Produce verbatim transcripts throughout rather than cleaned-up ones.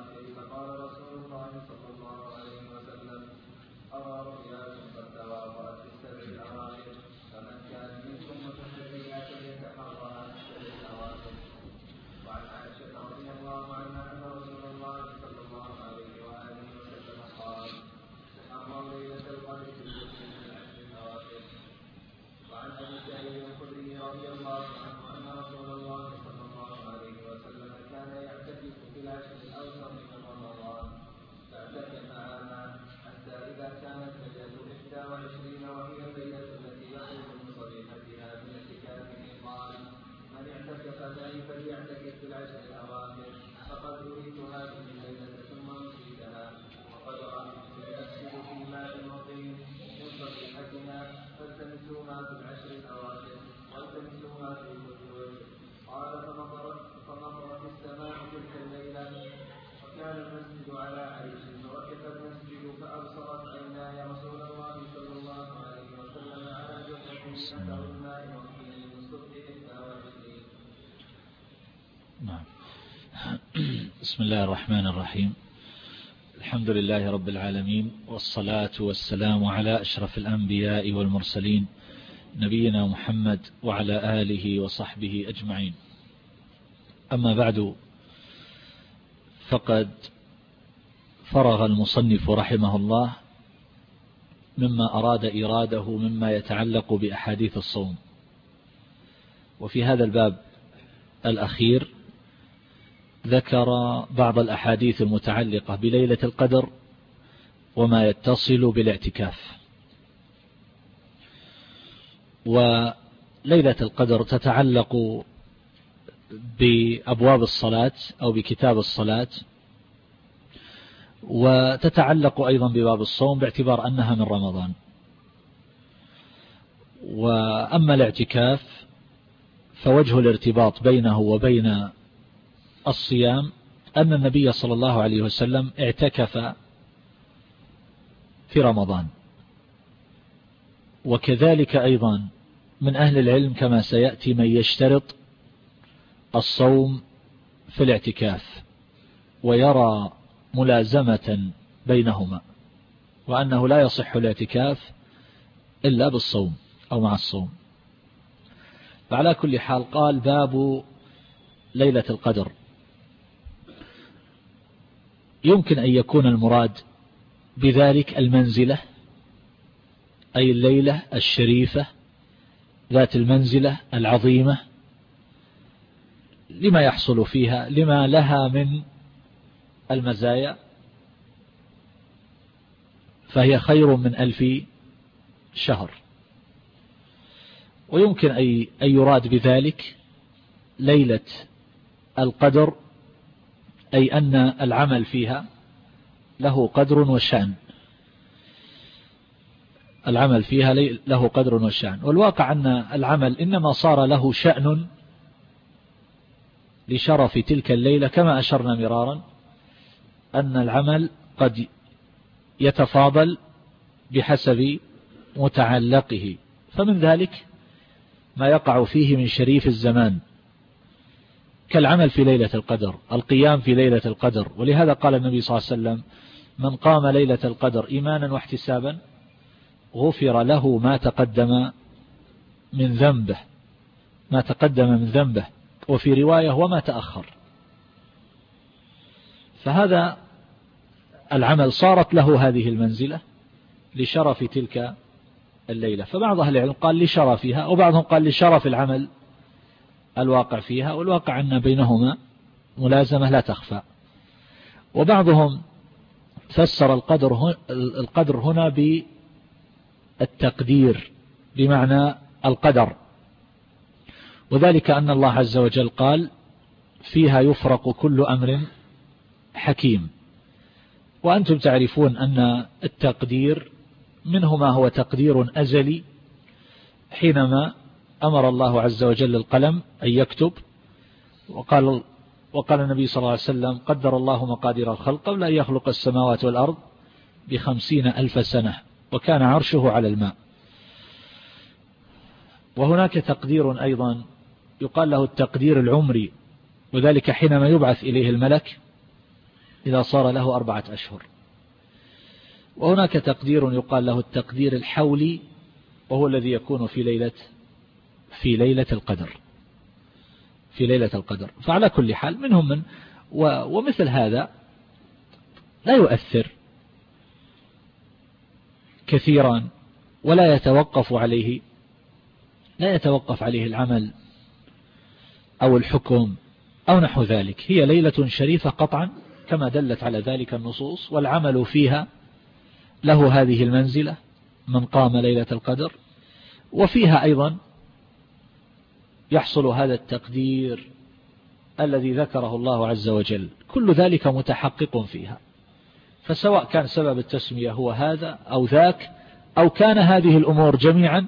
كيف قال رسول الله صلى الله عليه وسلم أرى رؤياكم قد تواطأت في السبع الأواخر فمن كان منكم متحريا فليتحرى عن السبع الأواخر. وعن عائشة رضي الله عنها أن رسول الله صلى الله عليه وآله وسلم قال تحروا ليلة القدر في العشر الأواخر. وعن أبي سعيد الخدري رضي الله عنه أن رسول الله صلى الله عليه وسلم كان يعتكف في العشر الأوسط من رمضان فاعتكف عاما حتى إذا كانت ليلة إحدى وعشرين وهي الليلة التي يخرج من صبيحتها من اعتكافه قال من اعتكف معي فليعتكف في العشر الأواخر فقد أريت هذه الليلة ثم نسيتها وقد رأيت يغسل في ماء وطين من صبيحتنا فالتمسوها في العشر الأواخر والتمسوها في كل وجه. قال فمطرت السماء تلك الليلة وكان المسجد على عريش فركب المسجد فأبصرت عيناي رسول الله صلى الله عليه وسلم على جثته أثر الماء وطين من صبح إحدى وعشرين. نعم. بسم الله الرحمن الرحيم. الحمد لله رب العالمين والصلاة والسلام على أشرف الأنبياء والمرسلين نبينا محمد وعلى آله وصحبه أجمعين. أما بعد فقد فرغ المصنف رحمه الله مما أراد إراده مما يتعلق بأحاديث الصوم. وفي هذا الباب الأخير ذكر بعض الأحاديث المتعلقة بليلة القدر وما يتصل بالاعتكاف. وليلة القدر تتعلق بأبواب الصلاة أو بكتاب الصلاة، وتتعلق أيضا بباب الصوم باعتبار أنها من رمضان. وأما الاعتكاف فوجه الارتباط بينه وبين الصيام أن النبي صلى الله عليه وسلم اعتكف في رمضان، وكذلك أيضا من أهل العلم كما سيأتي من يشترط الصوم في الاعتكاف ويرى ملازمة بينهما، وأنه لا يصح الاعتكاف إلا بالصوم أو مع الصوم. فعلى كل حال قال باب ليلة القدر. يمكن أن يكون المراد بذلك المنزلة، أي الليلة الشريفة ذات المنزلة العظيمة لما يحصل فيها، لما لها من المزايا، فهي خير من ألف شهر. ويمكن أن يراد بذلك ليلة القدر، أي أن العمل فيها له قدر وشأن، العمل فيها له قدر وشأن. والواقع أن العمل إنما صار له شأن لشرف تلك الليلة، كما أشرنا مرارا أن العمل قد يتفاضل بحسب متعلقه، فمن ذلك ما يقع فيه من شريف الزمان كالعمل في ليلة القدر، القيام في ليلة القدر. ولهذا قال النبي صلى الله عليه وسلم من قام ليلة القدر إيمانا واحتسابا غفر له ما تقدم من ذنبه، ما تقدم من ذنبه، وفي رواية وما تأخر. فهذا العمل صارت له هذه المنزلة لشرف تلك الليلة. فبعض أهل العلم قال لشرفها، وبعضهم قال لشرف العمل الواقع فيها، والواقع أن بينهما ملازمة لا تخفى. وبعضهم فسر القدر القدر هنا بالتقدير بمعنى القدر، وذلك أن الله عز وجل قال فيها يفرق كل أمر حكيم. وأنتم تعرفون أن التقدير منه ما هو تقدير أزلي، حينما أمر الله عز وجل القلم أن يكتب، وقال وقال النبي صلى الله عليه وسلم قدر الله مقادير الخلق قبل أن يخلق السماوات والأرض بخمسين ألف سنة وكان عرشه على الماء. وهناك تقدير أيضا يقال له التقدير العمري، وذلك حينما يبعث إليه الملك إذا صار له أربعة أشهر. وهناك تقدير يقال له التقدير الحولي، وهو الذي يكون في ليلة في ليلة القدر في ليلة القدر. فعلى كل حال منهم من ومثل هذا لا يؤثر كثيرا، ولا يتوقف عليه لا يتوقف عليه العمل أو الحكم أو نحو ذلك. هي ليلة شريفة قطعا كما دلت على ذلك النصوص، والعمل فيها له هذه المنزلة من قام ليلة القدر، وفيها أيضا يحصل هذا التقدير الذي ذكره الله عز وجل. كل ذلك متحقق فيها، فسواء كان سبب التسمية هو هذا أو ذاك، أو كان هذه الأمور جميعا،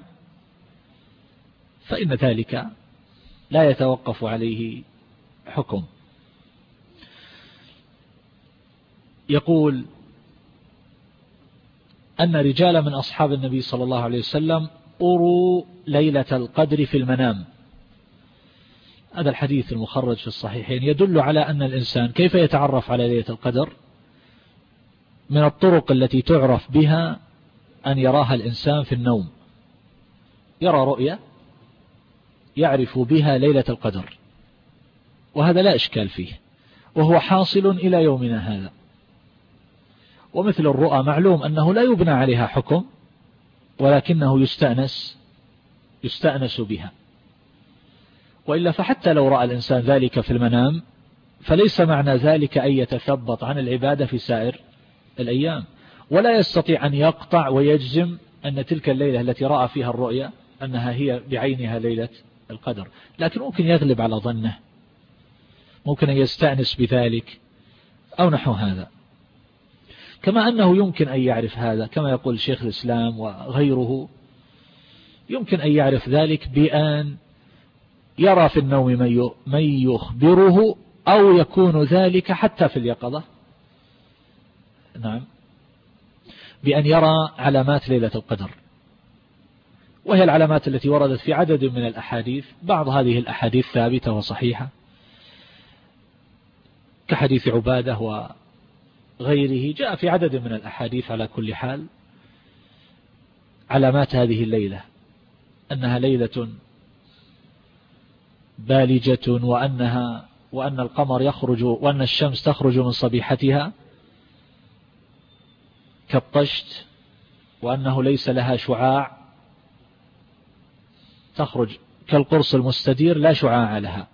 فإن ذلك لا يتوقف عليه حكم. يقول أن رجالا من أصحاب النبي صلى الله عليه وسلم أروا ليلة القدر في المنام. هذا الحديث المخرج في الصحيحين يدل على أن الإنسان كيف يتعرف على ليلة القدر. من الطرق التي تعرف بها أن يراها الإنسان في النوم، يرى رؤية يعرف بها ليلة القدر، وهذا لا إشكال فيه، وهو حاصل إلى يومنا هذا. ومثل الرؤى معلوم أنه لا يبنى عليها حكم، ولكنه يستأنس يستأنس بها. وإلا فحتى لو رأى الإنسان ذلك في المنام فليس معنى ذلك أن يتثبط عن العبادة في سائر الأيام، ولا يستطيع أن يقطع ويجزم أن تلك الليلة التي رأى فيها الرؤيا أنها هي بعينها ليلة القدر، لكن ممكن يغلب على ظنه، ممكن أن يستأنس بذلك أو نحو هذا. كما أنه يمكن أن يعرف هذا، كما يقول شيخ الإسلام وغيره، يمكن أن يعرف ذلك بأن يرى في النوم من يخبره، أو يكون ذلك حتى في اليقظة، نعم، بأن يرى علامات ليلة القدر، وهي العلامات التي وردت في عدد من الأحاديث. بعض هذه الأحاديث ثابتة وصحيحة كحديث عبادة وغيره، جاء في عدد من الأحاديث على كل حال علامات هذه الليلة، أنها ليلة بالجة، وأنها وأن القمر يخرج وأن الشمس تخرج من صبيحتها كالطشت، وأنه ليس لها شعاع، تخرج كالقرص المستدير لا شعاع لها.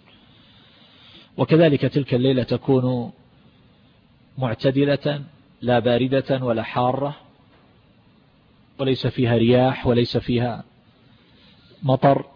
وكذلك تلك الليلة تكون معتدلة، لا باردة ولا حارة، وليس فيها رياح وليس فيها مطر.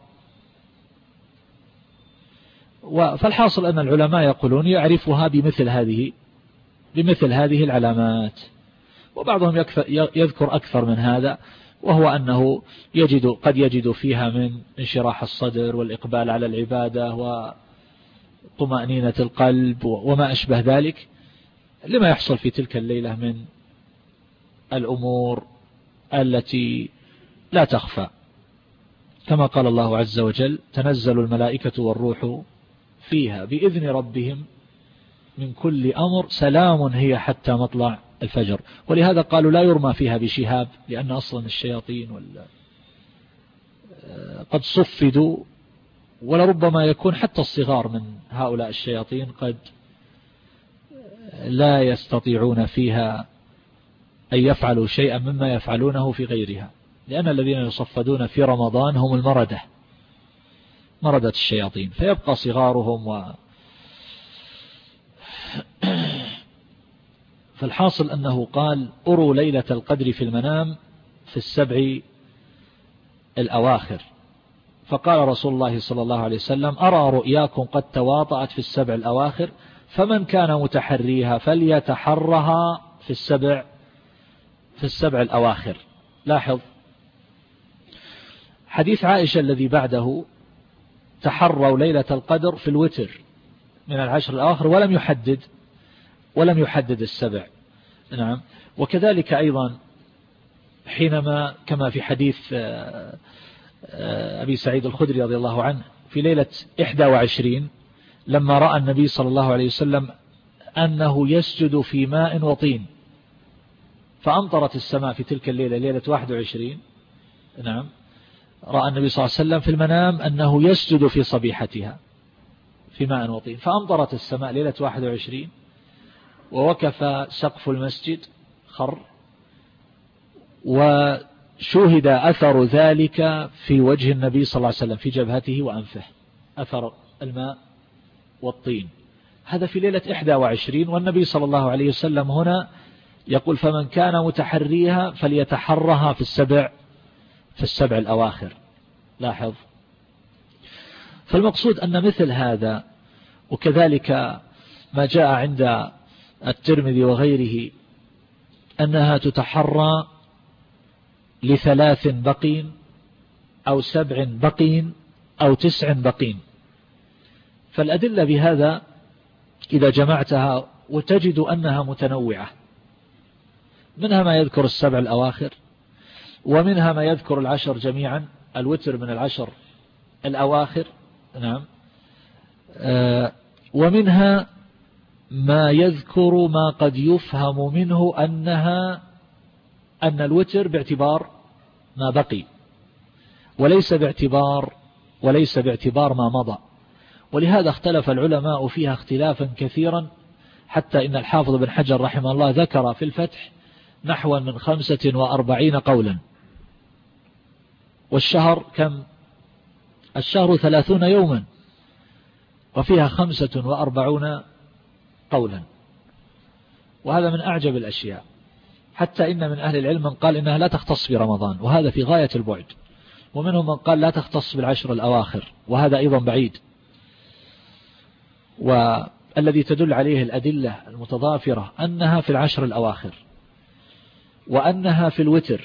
فالحاصل أن العلماء يقولون يعرفها بمثل هذه بمثل هذه العلامات. وبعضهم يذكر أكثر من هذا، وهو أنه يجد قد يجد فيها من انشراح الصدر والإقبال على العبادة وطمأنينة القلب وما أشبه ذلك، لما يحصل في تلك الليلة من الأمور التي لا تخفى. كما قال الله عز وجل: تنزل الملائكة والروح فيها بإذن ربهم من كل أمر سلام هي حتى مطلع الفجر. ولهذا قالوا لا يرمى فيها بشهاب، لأن أصلا الشياطين ولا قد صفدوا، ولربما يكون حتى الصغار من هؤلاء الشياطين قد لا يستطيعون فيها أن يفعلوا شيئا مما يفعلونه في غيرها، لأن الذين يصفدون في رمضان هم المردة مردة الشياطين، فيبقى صغارهم و فالحاصل أنه قال: أروا ليلة القدر في المنام في السبع الأواخر. فقال رسول الله صلى الله عليه وسلم: أرى رؤياكم قد تواطأت في السبع الأواخر، فمن كان متحريها فليتحرها في السبع في السبع الأواخر. لاحظ حديث عائشة الذي بعده: تحروا ليلة القدر في الوتر من العشر الأواخر، ولم يحدد ولم يحدد السبع. نعم. وكذلك أيضا حينما كما في حديث أبي سعيد الخدري رضي الله عنه في ليلة إحدى وعشرين، لما رأى النبي صلى الله عليه وسلم أنه يسجد في ماء وطين، فأمطرت السماء في تلك الليلة ليلة واحد وعشرين. نعم، رأى النبي صلى الله عليه وسلم في المنام أنه يسجد في صبيحتها في ماء وطين، فأمطرت السماء ليلة واحد وعشرين، ووقف سقف المسجد خر، وشوهد أثر ذلك في وجه النبي صلى الله عليه وسلم في جبهته وأنفه، أثر الماء والطين. هذا في ليلة إحدى وعشرين، والنبي صلى الله عليه وسلم هنا يقول فمن كان متحريها فليتحرها في السبع في السبع الأواخر. لاحظ، فالمقصود أن مثل هذا، وكذلك ما جاء عند الترمذي وغيره أنها تتحرى لثلاث بقين أو سبع بقين أو تسع بقين. فالأدلة بهذا إذا جمعتها وتجد أنها متنوعة، منها ما يذكر السبع الأواخر، ومنها ما يذكر العشر جميعا، الوتر من العشر الأواخر. نعم، آه ومنها ما يذكر ما قد يفهم منه أنها أن الوتر باعتبار ما بقي، وليس باعتبار وليس باعتبار ما مضى. ولهذا اختلف العلماء فيها اختلافا كثيرا، حتى إن الحافظ بن حجر رحمه الله ذكر في الفتح نحو من خمسة وأربعين قولا. والشهر كم؟ الشهر ثلاثون يوما، وفيها خمسة وأربعون قولا، وهذا من أعجب الأشياء. حتى إن من أهل العلم من قال إنها لا تختص برمضان، وهذا في غاية البعد، ومنهم من قال لا تختص بالعشر الأواخر، وهذا أيضا بعيد. والذي تدل عليه الأدلة المتضافرة أنها في العشر الأواخر، وأنها في الوتر،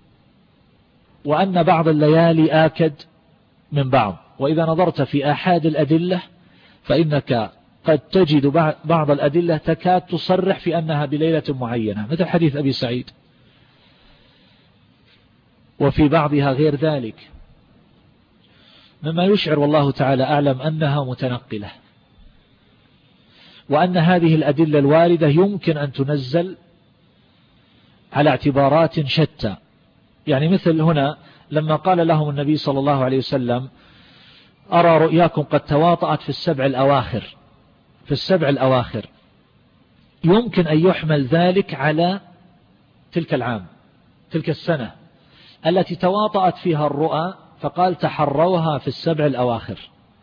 وأن بعض الليالي آكد من بعض. وإذا نظرت في آحاد الأدلة فإنك قد تجد بعض الأدلة تكاد تصرح في أنها بليلة معينة، مثل حديث أبي سعيد، وفي بعضها غير ذلك، مما يشعر والله تعالى أعلم أنها متنقلة، وأن هذه الأدلة الواردة يمكن أن تنزل على اعتبارات شتى. يعني مثل هنا لما قال لهم النبي صلى الله عليه وسلم أرى رؤياكم قد تواطأت في السبع الأواخر في السبع الأواخر يمكن أن يحمل ذلك على تلك العام، تلك السنة التي تواطأت فيها الرؤى، فقال تحروها في السبع الأواخر،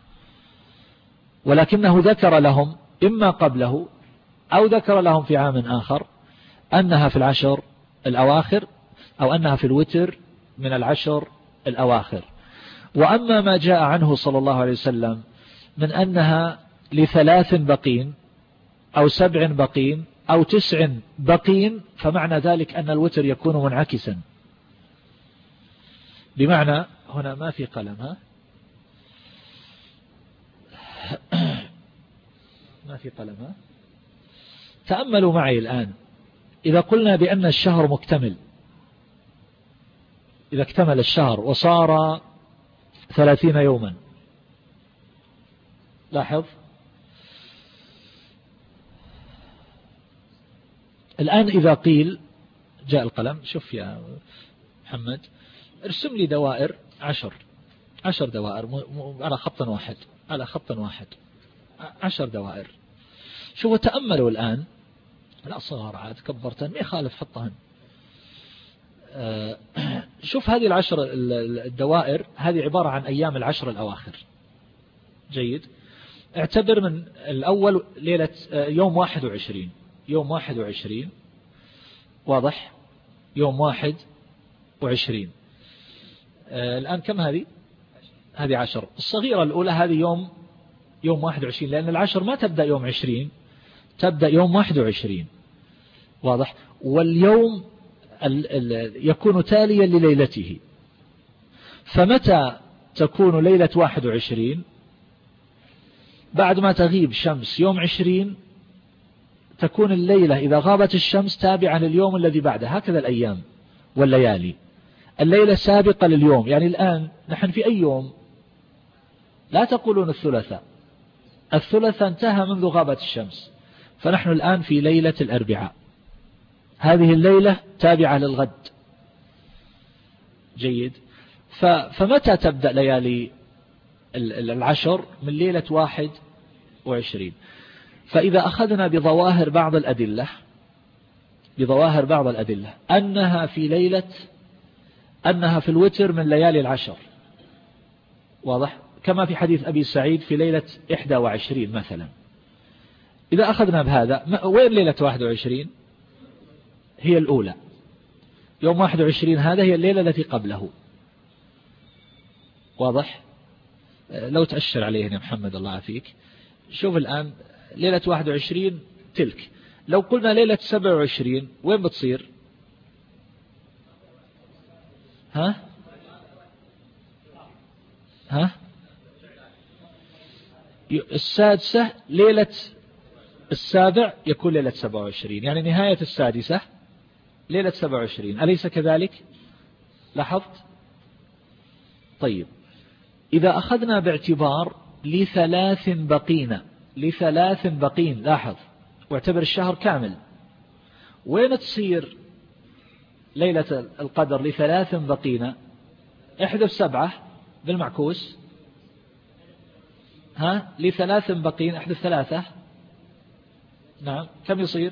ولكنه ذكر لهم إما قبله أو ذكر لهم في عام آخر أنها في العشر الأواخر، أو أنها في الوتر من العشر الأواخر. وأما ما جاء عنه صلى الله عليه وسلم من أنها لثلاث بقين أو سبع بقين أو تسع بقين، فمعنى ذلك أن الوتر يكون منعكسا، بمعنى هنا ما في قلم، ها ما في قلم ها تأملوا معي الآن. إذا قلنا بأن الشهر مكتمل، إذا اكتمل الشهر وصار ثلاثين يوما، لاحظ الآن إذا قيل جاء القلم، شوف يا محمد ارسم لي دوائر عشر عشر دوائر على خط واحد على خط واحد عشر دوائر. شوفوا تأملوا الآن، لا صغار عاد كبرتن ما يخالف حطهن. شوف هذه العشر الدوائر هذه عبارة عن أيام العشر الأواخر. جيد، اعتبر من الأول ليلة يوم واحد وعشرين، يوم واحد وعشرين واضح، يوم واحد وعشرين. الآن كم هذه؟ هذه عشر. الصغيرة الأولى هذه يوم يوم واحد وعشرين، لأن العشر ما تبدأ يوم عشرين، تبدأ يوم واحد وعشرين، واضح. واليوم يكون تاليا لليلته، فمتى تكون ليلة واحد وعشرين؟ بعد ما تغيب شمس يوم عشرين تكون الليلة إذا غابت الشمس تابعة لليوم الذي بعده. هكذا الأيام والليالي، الليلة سابقة لليوم. يعني الآن نحن في أي يوم؟ لا تقولون الثلاثاء، الثلاثاء انتهى منذ غابت الشمس، فنحن الآن في ليلة الأربعاء، هذه الليلة تابعة للغد. جيد. فمتى تبدأ ليالي العشر؟ من ليلة واحد وعشرين. فإذا أخذنا بظواهر بعض الأدلة بظواهر بعض الأدلة أنها في ليلة أنها في الوتر من ليالي العشر، واضح، كما في حديث أبي سعيد في ليلة إحدى وعشرين مثلا. إذا أخذنا بهذا، وين ليلة واحد وعشرين؟ هي الأولى، يوم واحد وعشرين هذا هي الليلة التي قبله، واضح. لو تأشر عليه يا محمد الله عافيك. شوف الآن ليلة واحد وعشرين تلك، لو قلنا ليلة سبعة وعشرين وين بتصير؟ ها ها السادسة ليلة السابع يكون ليلة سبعة وعشرين، يعني نهاية السادسة ليلة سبعة وعشرين، أليس كذلك؟ لاحظت؟ طيب، إذا أخذنا باعتبار لثلاث بقين لثلاث بقين لاحظ، واعتبر الشهر كامل، وين تصير ليلة القدر لثلاث بقين؟ احذف سبعة بالمعكوس، ها لثلاث بقين احذف ثلاثة، نعم كم يصير؟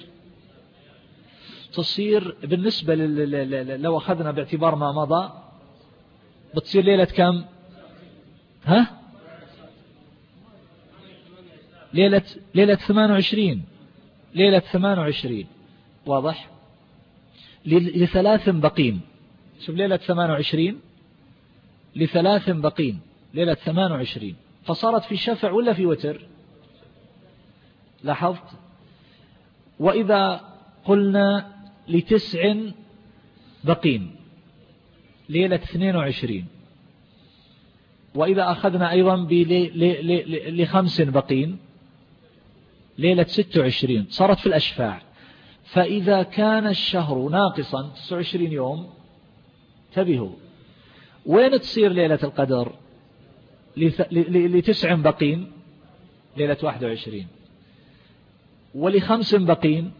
تصير بالنسبة لو أخذنا باعتبار ما مضى بتصير ليلة كم؟ ها ليلة ليلة ثمانية وعشرين ليلة ثمانية وعشرين، واضح. لثلاث بقين، شوف ليلة ثمانية وعشرين لثلاث بقين ليلة ثمانية وعشرين، فصارت في شفع ولا في وتر؟ لاحظت؟ وإذا قلنا لتسع بقين ليلة اثنين وعشرين، وإذا أخذنا أيضا لخمس بقين ليلة ست وعشرين، صارت في الأشفاع. فإذا كان الشهر ناقصا تسعة وعشرين يوم، انتبهوا، وين تصير ليلة القدر؟ لتسع بقين ليلة واحد وعشرين، ولخمس بقين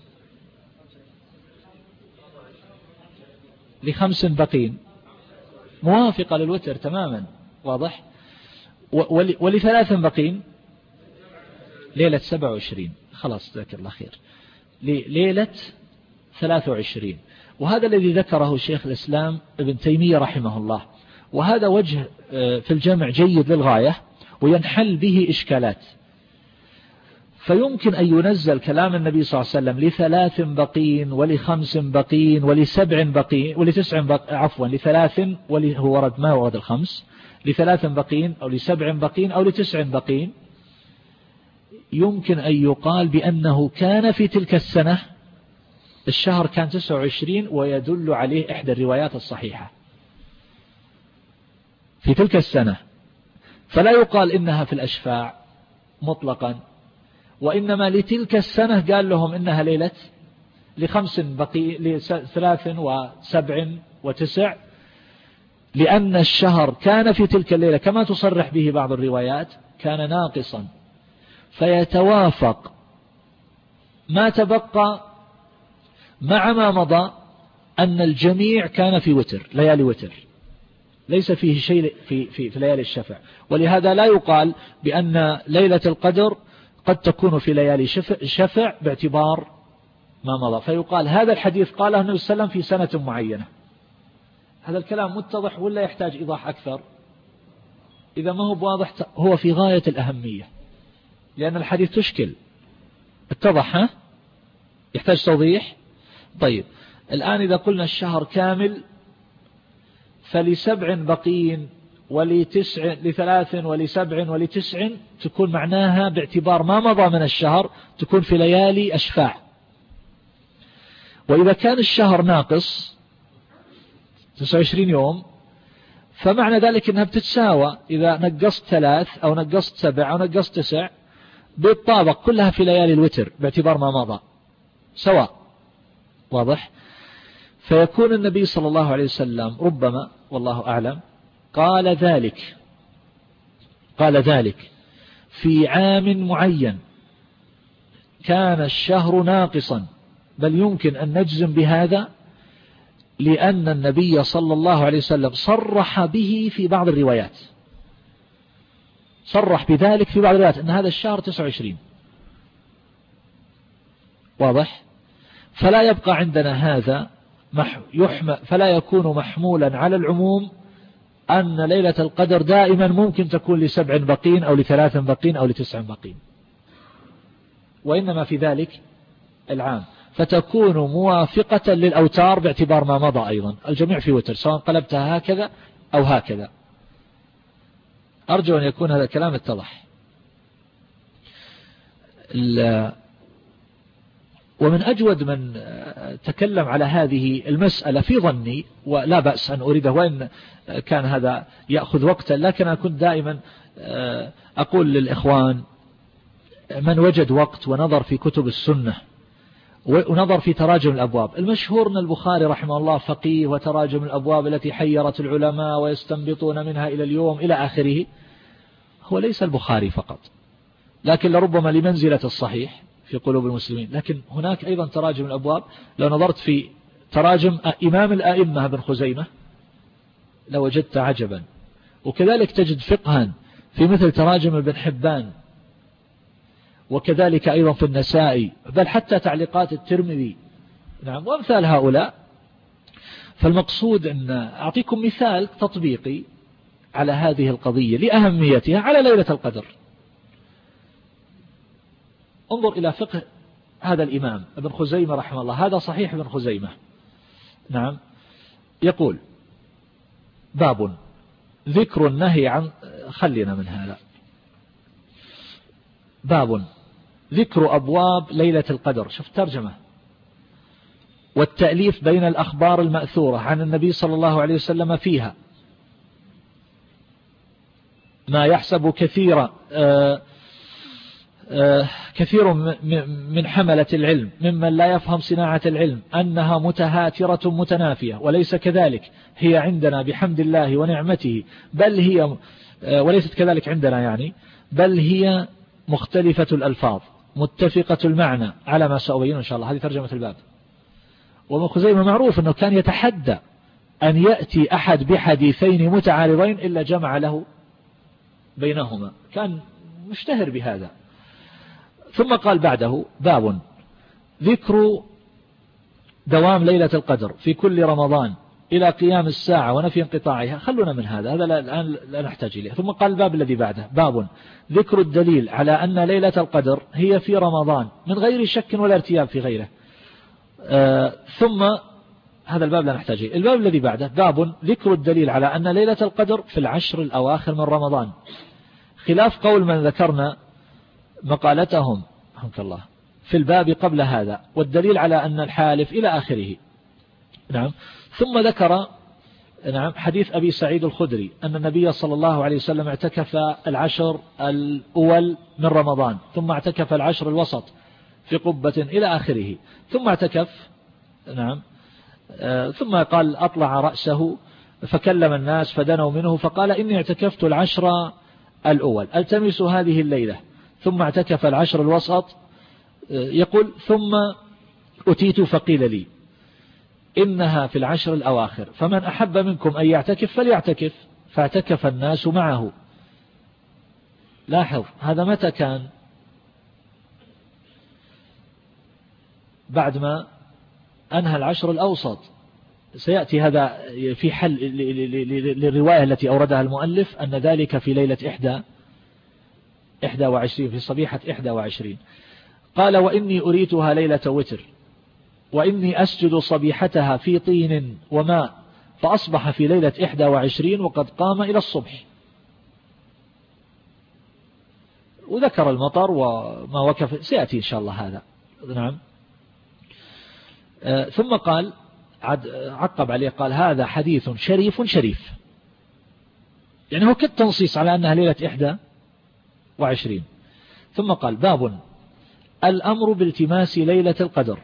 لخمس بقين موافقة للوتر تماما، واضح. ولثلاث بقين ليلة سبعة وعشرين، خلاص ذكر الله خير، ليلة ثلاثة وعشرين. وهذا الذي ذكره شيخ الإسلام ابن تيمية رحمه الله، وهذا وجه في الجمع جيد للغاية وينحل به إشكالات. فيمكن أن ينزل كلام النبي صلى الله عليه وسلم لثلاث بقين ولخمس بقين ولسبع بقين ولتسع بق... عفوا لثلاث ول... هو ورد ما ورد الخمس، لثلاث بقين أو لسبع بقين أو لتسع بقين. يمكن أن يقال بأنه كان في تلك السنة الشهر كان تسعة وعشرين، ويدل عليه إحدى الروايات الصحيحة في تلك السنة، فلا يقال إنها في الأشفاع مطلقا، وإنما لتلك السنة قال لهم إنها ليلة لخمس بقي لثلاث وسبع وتسع، لأن الشهر كان في تلك الليلة كما تصرح به بعض الروايات كان ناقصا، فيتوافق ما تبقى مع ما مضى أن الجميع كان في وتر ليالي وتر، ليس فيه شيء في, في, في ليالي الشفع. ولهذا لا يقال بأن ليلة القدر قد تكون في ليالي شفع, شفع باعتبار ما مضى، فيقال هذا الحديث قاله النبي صلى الله عليه وسلم في سنة معينة. هذا الكلام متضح ولا يحتاج إيضاح أكثر؟ إذا ما هو بواضح هو في غاية الأهمية، لأن الحديث تشكل. اتضح؟ ها؟ يحتاج توضيح؟ طيب، الآن إذا قلنا الشهر كامل فلسبع بقين ولتسع لثلاث ولسبع ولتسع تكون معناها باعتبار ما مضى من الشهر تكون في ليالي أشفاع. وإذا كان الشهر ناقص تسعة وعشرين يوم فمعنى ذلك أنها بتتساوى، إذا نقصت ثلاث أو نقصت سبع أو نقصت تسع بالطابق كلها في ليالي الوتر باعتبار ما مضى سواء، واضح. فيكون النبي صلى الله عليه وسلم ربما والله أعلم قال ذلك قال ذلك في عام معين كان الشهر ناقصا، بل يمكن أن نجزم بهذا لأن النبي صلى الله عليه وسلم صرح به في بعض الروايات، صرح بذلك في بعض الروايات أن هذا الشهر تسعة وعشرين. واضح؟ فلا يبقى عندنا هذا يحمل، فلا يكون محمولا على العموم أن ليلة القدر دائما ممكن تكون لسبع بقين أو لثلاث بقين أو لتسع بقين، وإنما في ذلك العام، فتكون موافقة للأوتار باعتبار ما مضى أيضا، الجميع في وتر سواء قلبتها هكذا أو هكذا. أرجو أن يكون هذا الكلام اتضح. ومن أجود من تكلم على هذه المسألة في ظني، ولا بأس أن أريده وإن كان هذا يأخذ وقتا، لكن أنا كنت دائما أقول للإخوان من وجد وقت ونظر في كتب السنة ونظر في تراجم الأبواب، المشهور أن البخاري رحمه الله فقيه وتراجم الأبواب التي حيرت العلماء ويستنبطون منها إلى اليوم إلى آخره، هو ليس البخاري فقط، لكن لربما لمنزلة الصحيح في قلوب المسلمين، لكن هناك أيضا تراجم الأبواب. لو نظرت في تراجم إمام الآئمة ابن خزيمة لوجدت عجبا، وكذلك تجد فقها في مثل تراجم ابن حبان، وكذلك أيضا في النسائي، بل حتى تعليقات الترمذي، نعم، وأمثال هؤلاء. فالمقصود أن أعطيكم مثال تطبيقي على هذه القضية لأهميتها على ليلة القدر. انظر إلى فقه هذا الإمام ابن خزيمة رحمه الله، هذا صحيح ابن خزيمة، نعم، يقول باب ذكر النهي عن، خلينا من هذا، باب ذكر أبواب ليلة القدر، شوف ترجمة، والتأليف بين الأخبار المأثورة عن النبي صلى الله عليه وسلم فيها ما يحسب كثيرا آآ آآ كثير من حملة العلم ممن لا يفهم صناعة العلم أنها متهاترة متنافية، وليس كذلك، هي عندنا بحمد الله ونعمته، بل هي وليست كذلك عندنا يعني، بل هي مختلفة الألفاظ متفقة المعنى على ما سأبينه إن شاء الله. هذه ترجمة الباب. وابن خزيمة معروف أنه كان يتحدى أن يأتي أحد بحديثين متعارضين إلا جمع له بينهما، كان مشتهر بهذا. ثم قال بعده باب ذكر دوام ليلة القدر في كل رمضان إلى قيام الساعة ونفي انقطاعها، خلونا من هذا، هذا الآن لا نحتاج إليه. ثم قال الباب الذي بعده باب ذكر الدليل على أن ليلة القدر هي في رمضان من غير شك ولا ارتياب في غيره. آه ثم هذا الباب لا نحتاج إليه. الباب الذي بعده باب ذكر الدليل على أن ليلة القدر في العشر الأواخر من رمضان، خلاف قول من ذكرنا مقالتهم رحمك الله في الباب قبل هذا، والدليل على أن الحالف إلى آخره. نعم. ثم ذكر نعم حديث أبي سعيد الخدري أن النبي صلى الله عليه وسلم اعتكف العشر الأول من رمضان، ثم اعتكف العشر الوسط في قبة إلى آخره، ثم اعتكف نعم آه ثم قال أطلع رأسه فكلم الناس فدنوا منه فقال إني اعتكفت العشر الأول ألتمس هذه الليلة، ثم اعتكف العشر الوسط. آه يقول ثم أتيت فقيل لي إنها في العشر الأواخر، فمن أحب منكم أن يعتكف فليعتكف، فاعتكف الناس معه. لاحظ هذا متى كان؟ بعد ما أنهى العشر الأوسط. سيأتي هذا في حل للرواية التي أوردها المؤلف أن ذلك في ليلة إحدى إحدى وعشرين، في صبيحة إحدى وعشرين. قال وإني أريتها ليلة وتر، وإني أسجد صبيحتها في طين وماء، فأصبح في ليلة إحدى وعشرين وقد قام إلى الصبح. وذكر المطر وما وكف، سيأتي إن شاء الله هذا. نعم. آه ثم قال عقب عليه قال هذا حديث شريف شريف، يعني هو كالتنصيص على أنها ليلة إحدى وعشرين. ثم قال باب الأمر بالتماس ليلة القدر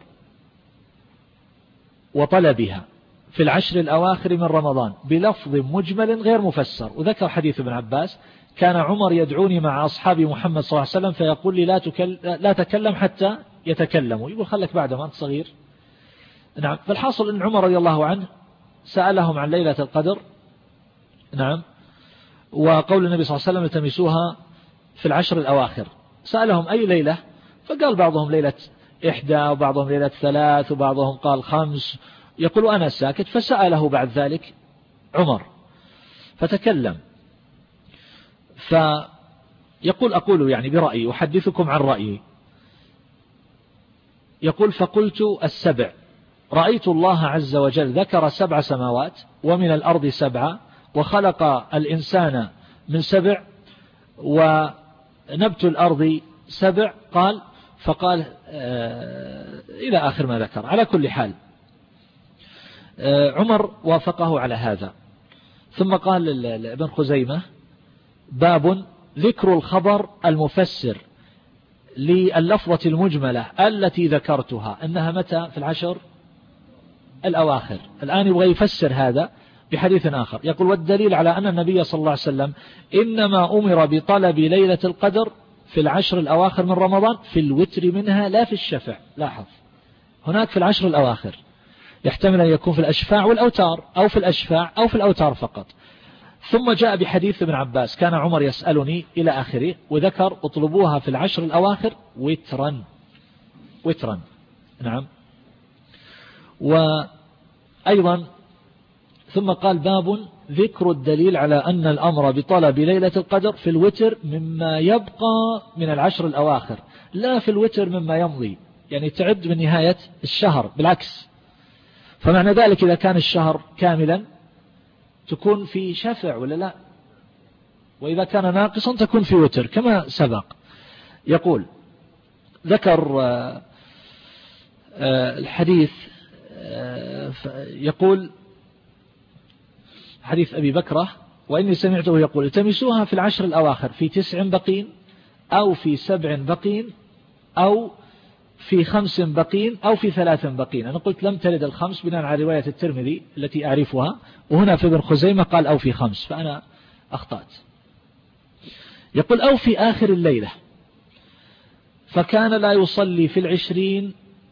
وطلبها في العشر الأواخر من رمضان بلفظ مجمل غير مفسر. وذكر حديث ابن عباس كان عمر يدعوني مع أصحاب محمد صلى الله عليه وسلم فيقول لي لا, تكل... لا تكلم حتى يتكلموا، يقول خلك بعد ما أنت صغير. نعم. فالحاصل أن عمر رضي الله عنه سألهم عن ليلة القدر. نعم. وقول النبي صلى الله عليه وسلم التمسوها في العشر الأواخر، سألهم أي ليلة، فقال بعضهم ليلة إحدى وبعضهم ليلة ثلاث وبعضهم قال خمس. يقول أنا ساكت، فسأله بعد ذلك عمر فتكلم، فيقول أقول يعني برأيي، أحدثكم عن رأيي. يقول فقلت السبع، رأيت الله عز وجل ذكر سبع سماوات ومن الأرض سبعة وخلق الإنسان من سبع ونبت الأرض سبع. قال فقال آه إلى آخر ما ذكر. على كل حال آه عمر وافقه على هذا. ثم قال لابن خزيمة باب ذكر الخبر المفسر لللفظة المجملة التي ذكرتها أنها متى في العشر الأواخر. الآن يبغى يفسر هذا بحديث آخر، يقول والدليل على أن النبي صلى الله عليه وسلم إنما أمر بطلب ليلة القدر في العشر الأواخر من رمضان في الوتر منها لا في الشفع. لاحظ هناك في العشر الأواخر، يحتمل أن يكون في الأشفاع والأوتار أو في الأشفاع أو في الأوتار فقط. ثم جاء بحديث ابن عباس كان عمر يسألني إلى آخره، وذكر اطلبوها في العشر الأواخر وترا وترا. نعم. وأيضا ثم قال باب ذكر الدليل على أن الأمر بطلب ليلة القدر في الوتر مما يبقى من العشر الأواخر لا في الوتر مما يمضي، يعني تعد من نهاية الشهر، بالعكس. فمعنى ذلك إذا كان الشهر كاملا تكون في شفع ولا لا، وإذا كان ناقصا تكون في وتر كما سبق. يقول ذكر الحديث، يقول حديث أبي بكرة وإني سمعته يقول التمسوها في العشر الأواخر في تسع بقين أو في سبع بقين أو في خمس بقين أو في ثلاث بقين. أنا قلت لم ترد الخمس بناء على رواية الترمذي التي أعرفها، وهنا في ابن خزيمة قال أو في خمس، فأنا أخطأت. يقول أو في آخر الليلة، فكان لا يصلي في العشرين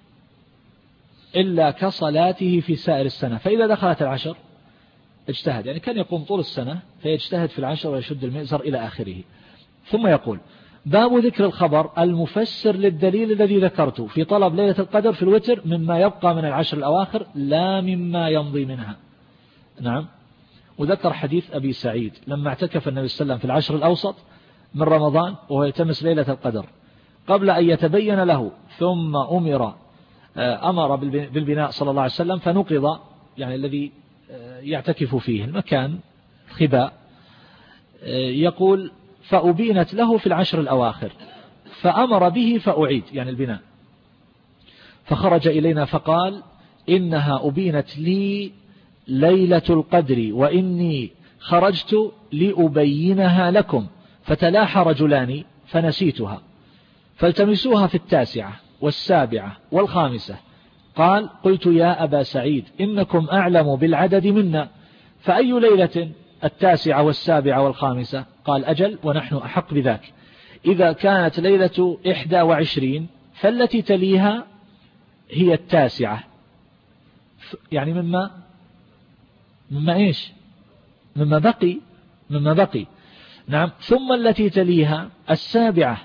إلا كصلاته في سائر السنة، فإذا دخلت العشر اجتهد، يعني كان يقوم طول السنة فيجتهد في العشر ويشد المئزر إلى آخره. ثم يقول باب ذكر الخبر المفسر للدليل الذي ذكرته في طلب ليلة القدر في الوتر مما يبقى من العشر الأواخر لا مما يمضي منها. نعم. وذكر حديث أبي سعيد لما اعتكف النبي صلى الله عليه وسلم في العشر الأوسط من رمضان وهو يلتمس ليلة القدر قبل أن يتبين له، ثم أمر أمر بالبناء صلى الله عليه وسلم فنقض، يعني الذي يعتكف فيه المكان خباء. يقول فأبينت له في العشر الأواخر فأمر به فأعيد، يعني البناء. فخرج إلينا فقال إنها أبينت لي ليلة القدر وإني خرجت لأبينها لكم، فتلاحى رجلان فنسيتها، فالتمسوها في التاسعة والسابعة والخامسة. قال قلت يا أبا سعيد إنكم أعلم بالعدد منا، فأي ليلة التاسعة والسابعة والخامسة؟ قال أجل ونحن أحق بذاك. إذا كانت ليلة إحدى وعشرين فالتي تليها هي التاسعة، يعني مما مما إيش مما بقي مما بقي نعم. ثم التي تليها السابعة،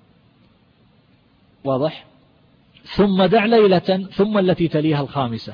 واضح. ثم دع ليلة ثم التي تليها الخامسة.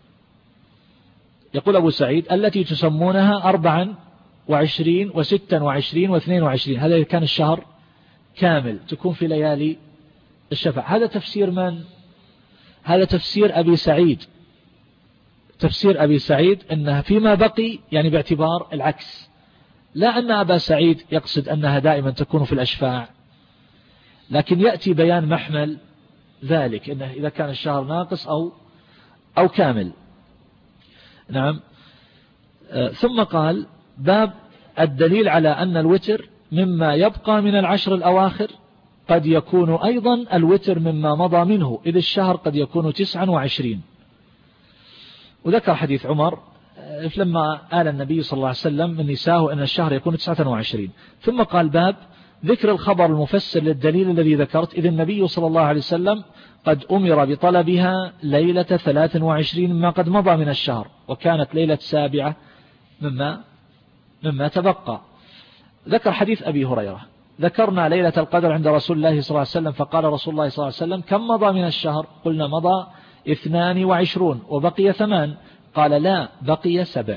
يقول أبو سعيد التي تسمونها أربعا وعشرين وستا وعشرين واثنين وعشرين، هذا كان الشهر كامل تكون في ليالي الشفع. هذا تفسير من؟ هذا تفسير أبي سعيد. تفسير أبي سعيد أنها فيما بقي، يعني باعتبار العكس، لا أن أبا سعيد يقصد أنها دائما تكون في الأشفاع، لكن يأتي بيان محمل ذلك أنه إذا كان الشهر ناقص أو أو كامل. نعم. ثم قال باب الدليل على أن الوتر مما يبقى من العشر الأواخر قد يكون أيضا الوتر مما مضى منه، إذ الشهر قد يكون تسعا وعشرين. وذكر حديث عمر لما آل النبي صلى الله عليه وسلم من نساءه أن الشهر يكون تسعة وعشرين. ثم قال باب ذكر الخبر المفسر للدليل الذي ذكرت، إذ النبي صلى الله عليه وسلم قد أمر بطلبها ليلة ثلاث وعشرين مما قد مضى من الشهر، وكانت ليلة سابعة مما مما تبقى. ذكر حديث أبي هريرة: ذكرنا ليلة القدر عند رسول الله صلى الله عليه وسلم فقال رسول الله صلى الله عليه وسلم: كم مضى من الشهر؟ قلنا: مضى اثنان وعشرون وبقي ثمان. قال: لا، بقي سبع.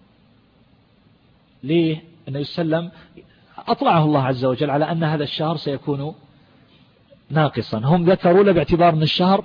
ليه؟ النبي صلى الله عليه وسلم أطلعه الله عز وجل على أن هذا الشهر سيكون ناقصا. هم ذكروا له باعتبار أن الشهر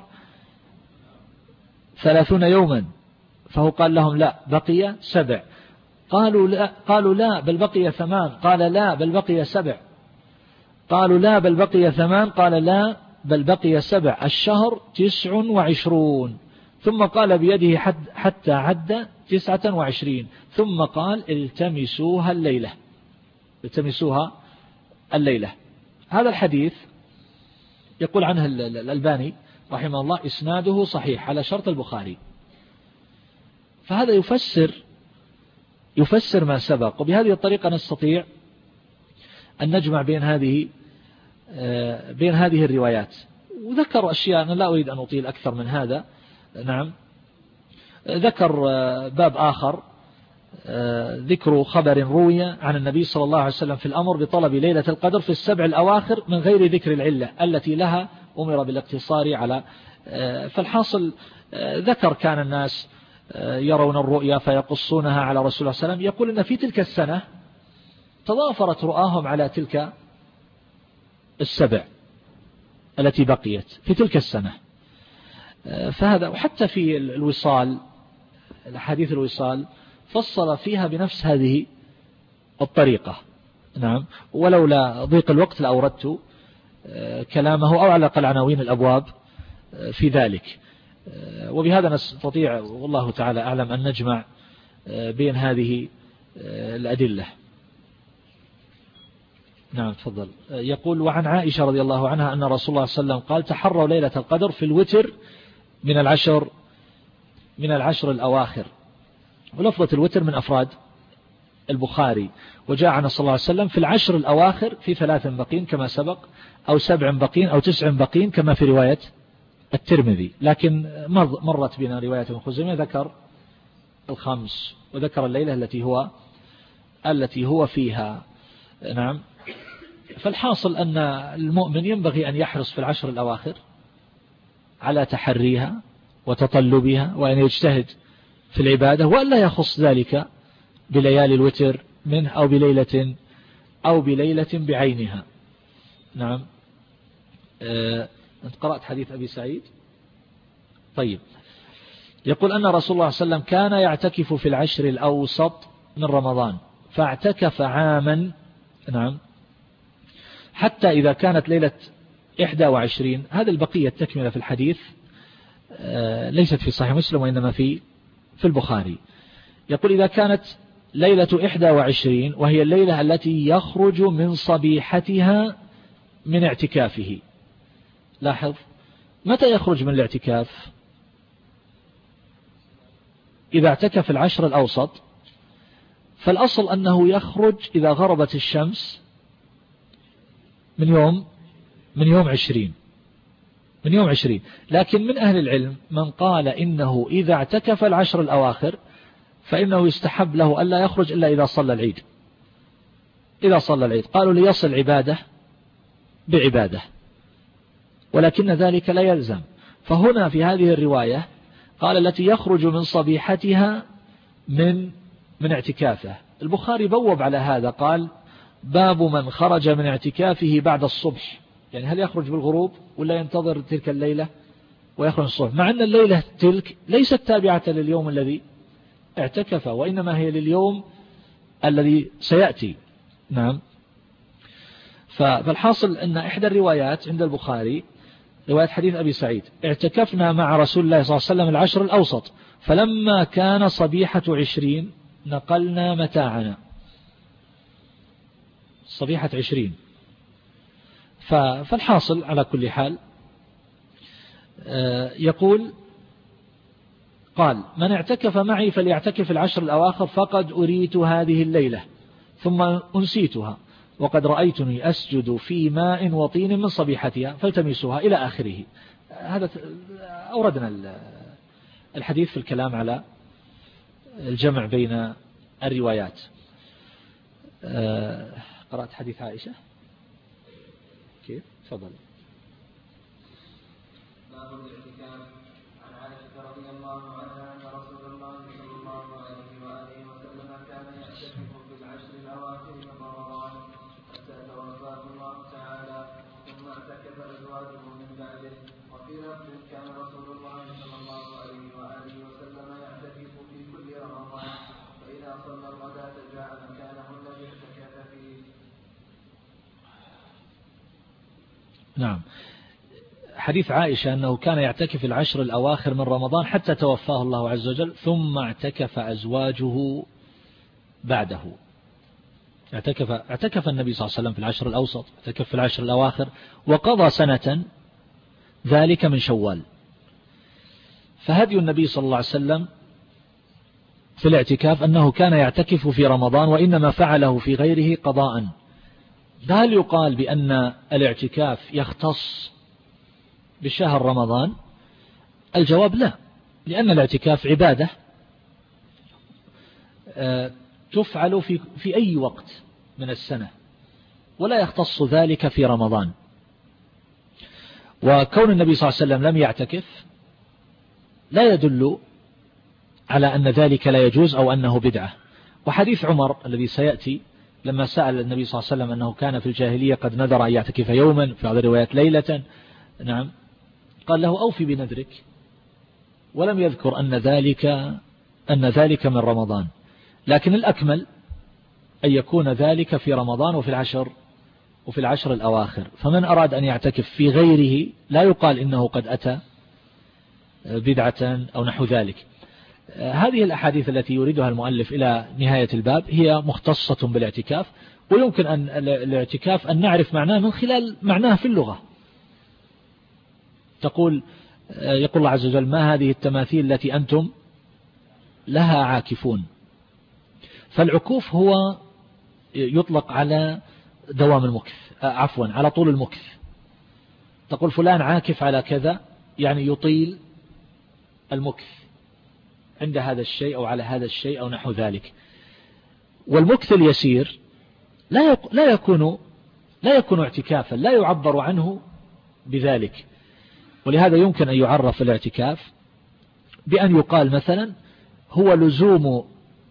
ثلاثون يوما، فهو قال لهم: لا، بقي سبع. قالوا لا, قالوا لا بل بقي ثمان. قال: لا بل بقي سبع. قالوا: لا بل بقي ثمان. قال: لا بل بقي سبع. الشهر تسع وعشرون. ثم قال بيده حتى عد تسعة وعشرين. ثم قال: التمسوها الليلة، التمسوها الليلة. هذا الحديث يقول عنه الألباني رحمه الله: إسناده صحيح على شرط البخاري. فهذا يفسر يفسر ما سبق، وبهذه الطريقة نستطيع أن نجمع بين هذه بين هذه الروايات. وذكر أشياء أنا لا أريد أن أطيل أكثر من هذا. نعم، ذكر باب آخر ذكر خبر روي عن النبي صلى الله عليه وسلم في الأمر بطلب ليلة القدر في السبع الأواخر من غير ذكر العلة التي لها أمر بالاقتصار على. فالحاصل ذكر كان الناس يرون الرؤيا فيقصونها على رسول الله صلى الله عليه وسلم. يقول إن في تلك السنة تضافرت رؤاهم على تلك السبع التي بقيت في تلك السنة. فهذا، وحتى في الوصال، الحديث الوصال فصل فيها بنفس هذه الطريقة. نعم، ولولا ضيق الوقت لأوردت كلامه أو على الأقل عناوين الأبواب في ذلك. وبهذا نستطيع والله تعالى أعلم أن نجمع بين هذه الأدلة. نعم، تفضل. يقول: وعن عائشة رضي الله عنها أن رسول الله صلى الله عليه وسلم قال: تحروا ليلة القدر في الوتر من العشر من العشر الأواخر. ولفظة الوتر من أفراد البخاري، وجاء عن صلى الله عليه وسلم في العشر الأواخر في ثلاث بقين كما سبق، أو سبع بقين، أو تسع بقين كما في رواية الترمذي. لكن مرت بنا رواية ابن خزيمة ذكر الخمس، وذكر الليلة التي هو التي هو فيها. نعم، فالحاصل أن المؤمن ينبغي أن يحرص في العشر الأواخر على تحريها وتطلبها، وأن يجتهد في العبادة، وأن لا يخص ذلك بليالي الوتر منه أو بليلة أو بليلة بعينها. نعم. أه أنت قرأت حديث أبي سعيد؟ طيب. يقول أن رسول الله صلى الله عليه وسلم كان يعتكف في العشر الأوسط من رمضان، فاعتكف عاما. نعم، حتى إذا كانت ليلة إحدى وعشرين. هذا البقية التكملة في الحديث أه ليست في صحيح مسلم وإنما في في البخاري. يقول: إذا كانت ليلة إحدى وعشرين وهي الليلة التي يخرج من صبيحتها من اعتكافه. لاحظ، متى يخرج من الاعتكاف؟ إذا اعتكف العشر الأوسط، فالأصل أنه يخرج إذا غربت الشمس من يوم من يوم عشرين من يوم عشرين. لكن من أهل العلم من قال إنه إذا اعتكف العشر الأواخر فإنه يستحب له ألا يخرج إلا إذا صلى العيد. إذا صلى العيد قالوا ليصل عبادة بعبادة، ولكن ذلك لا يلزم. فهنا في هذه الرواية قال التي يخرج من صبيحتها من من اعتكافه. البخاري بوب على هذا، قال: باب من خرج من اعتكافه بعد الصبح. يعني هل يخرج بالغروب ولا ينتظر تلك الليلة ويخرج الصبح، مع أن الليلة تلك ليست تابعة لليوم الذي اعتكف، وإنما هي لليوم الذي سيأتي. نعم. فالحاصل أن إحدى الروايات عند البخاري رواية حديث أبي سعيد: اعتكفنا مع رسول الله صلى الله عليه وسلم العشر الأوسط، فلما كان صبيحة عشرين نقلنا متاعنا. صبيحة عشرين. فالحاصل على كل حال يقول: قال من اعتكف معي فليعتكف العشر الأواخر فقد أريت هذه الليلة ثم أنسيتها وقد رأيتني أسجد في ماء وطين من صبيحتها فالتمسوها إلى آخره. هذا أوردنا الحديث في الكلام على الجمع بين الروايات. قرأت حديث عائشة كيف؟ تفضل. باب الاعتكاف. عن عائشة رضي الله عنها أن رسول الله صلى الله عليه وآله وسلم كان يعتكف في العشر الأواخر من رمضان حتى توفاه الله تعالى ثم اعتكف أزواجه من بعده. وفي لفظ كان رسول الله صلى الله عليه وآله وسلم يعتكف في كل رمضان فإذا صلى الغداة جاء مكانه الذي اعتكف فيه. نعم. حديث عائشة أنه كان يعتكف العشر الأواخر من رمضان حتى توفاه الله عز وجل ثم اعتكف أزواجه بعده. اعتكف, اعتكف النبي صلى الله عليه وسلم في العشر الأوسط، اعتكف في العشر الأواخر وقضى سنة ذلك من شوال. فهدي النبي صلى الله عليه وسلم في الاعتكاف أنه كان يعتكف في رمضان وإنما فعله في غيره قضاء. هل يقال بأن الاعتكاف يختص بشهر رمضان؟ الجواب لا، لأن الاعتكاف عبادة تفعل في في أي وقت من السنة ولا يختص ذلك في رمضان. وكون النبي صلى الله عليه وسلم لم يعتكف لا يدل على أن ذلك لا يجوز أو أنه بدعة. وحديث عمر الذي سيأتي لما سأل النبي صلى الله عليه وسلم أنه كان في الجاهلية قد نذر أن يعتكف يوما، في بعض الروايات ليلة، نعم، قال له أوفي بنذرك، ولم يذكر أن ذلك أن ذلك من رمضان. لكن الأكمل أن يكون ذلك في رمضان وفي العشر وفي العشر الأواخر. فمن أراد أن يعتكف في غيره لا يقال إنه قد أتى بدعة أو نحو ذلك. هذه الأحاديث التي يريدها المؤلف إلى نهاية الباب هي مختصة بالاعتكاف، ويمكن أن الاعتكاف أن نعرف معناه من خلال معناه في اللغة. تقول يقول الله عز وجل ما هذه التماثيل التي أنتم لها عاكفون. فالعكوف هو يطلق على دوام المكث، عفوا على طول المكث. تقول فلان عاكف على كذا، يعني يطيل المكث عند هذا الشيء أو على هذا الشيء أو نحو ذلك. والمكث اليسير لا لا يكون لا يكون اعتكافا، لا يعبر عنه بذلك. ولهذا يمكن أن يعرف الاعتكاف بأن يقال مثلا هو لزوم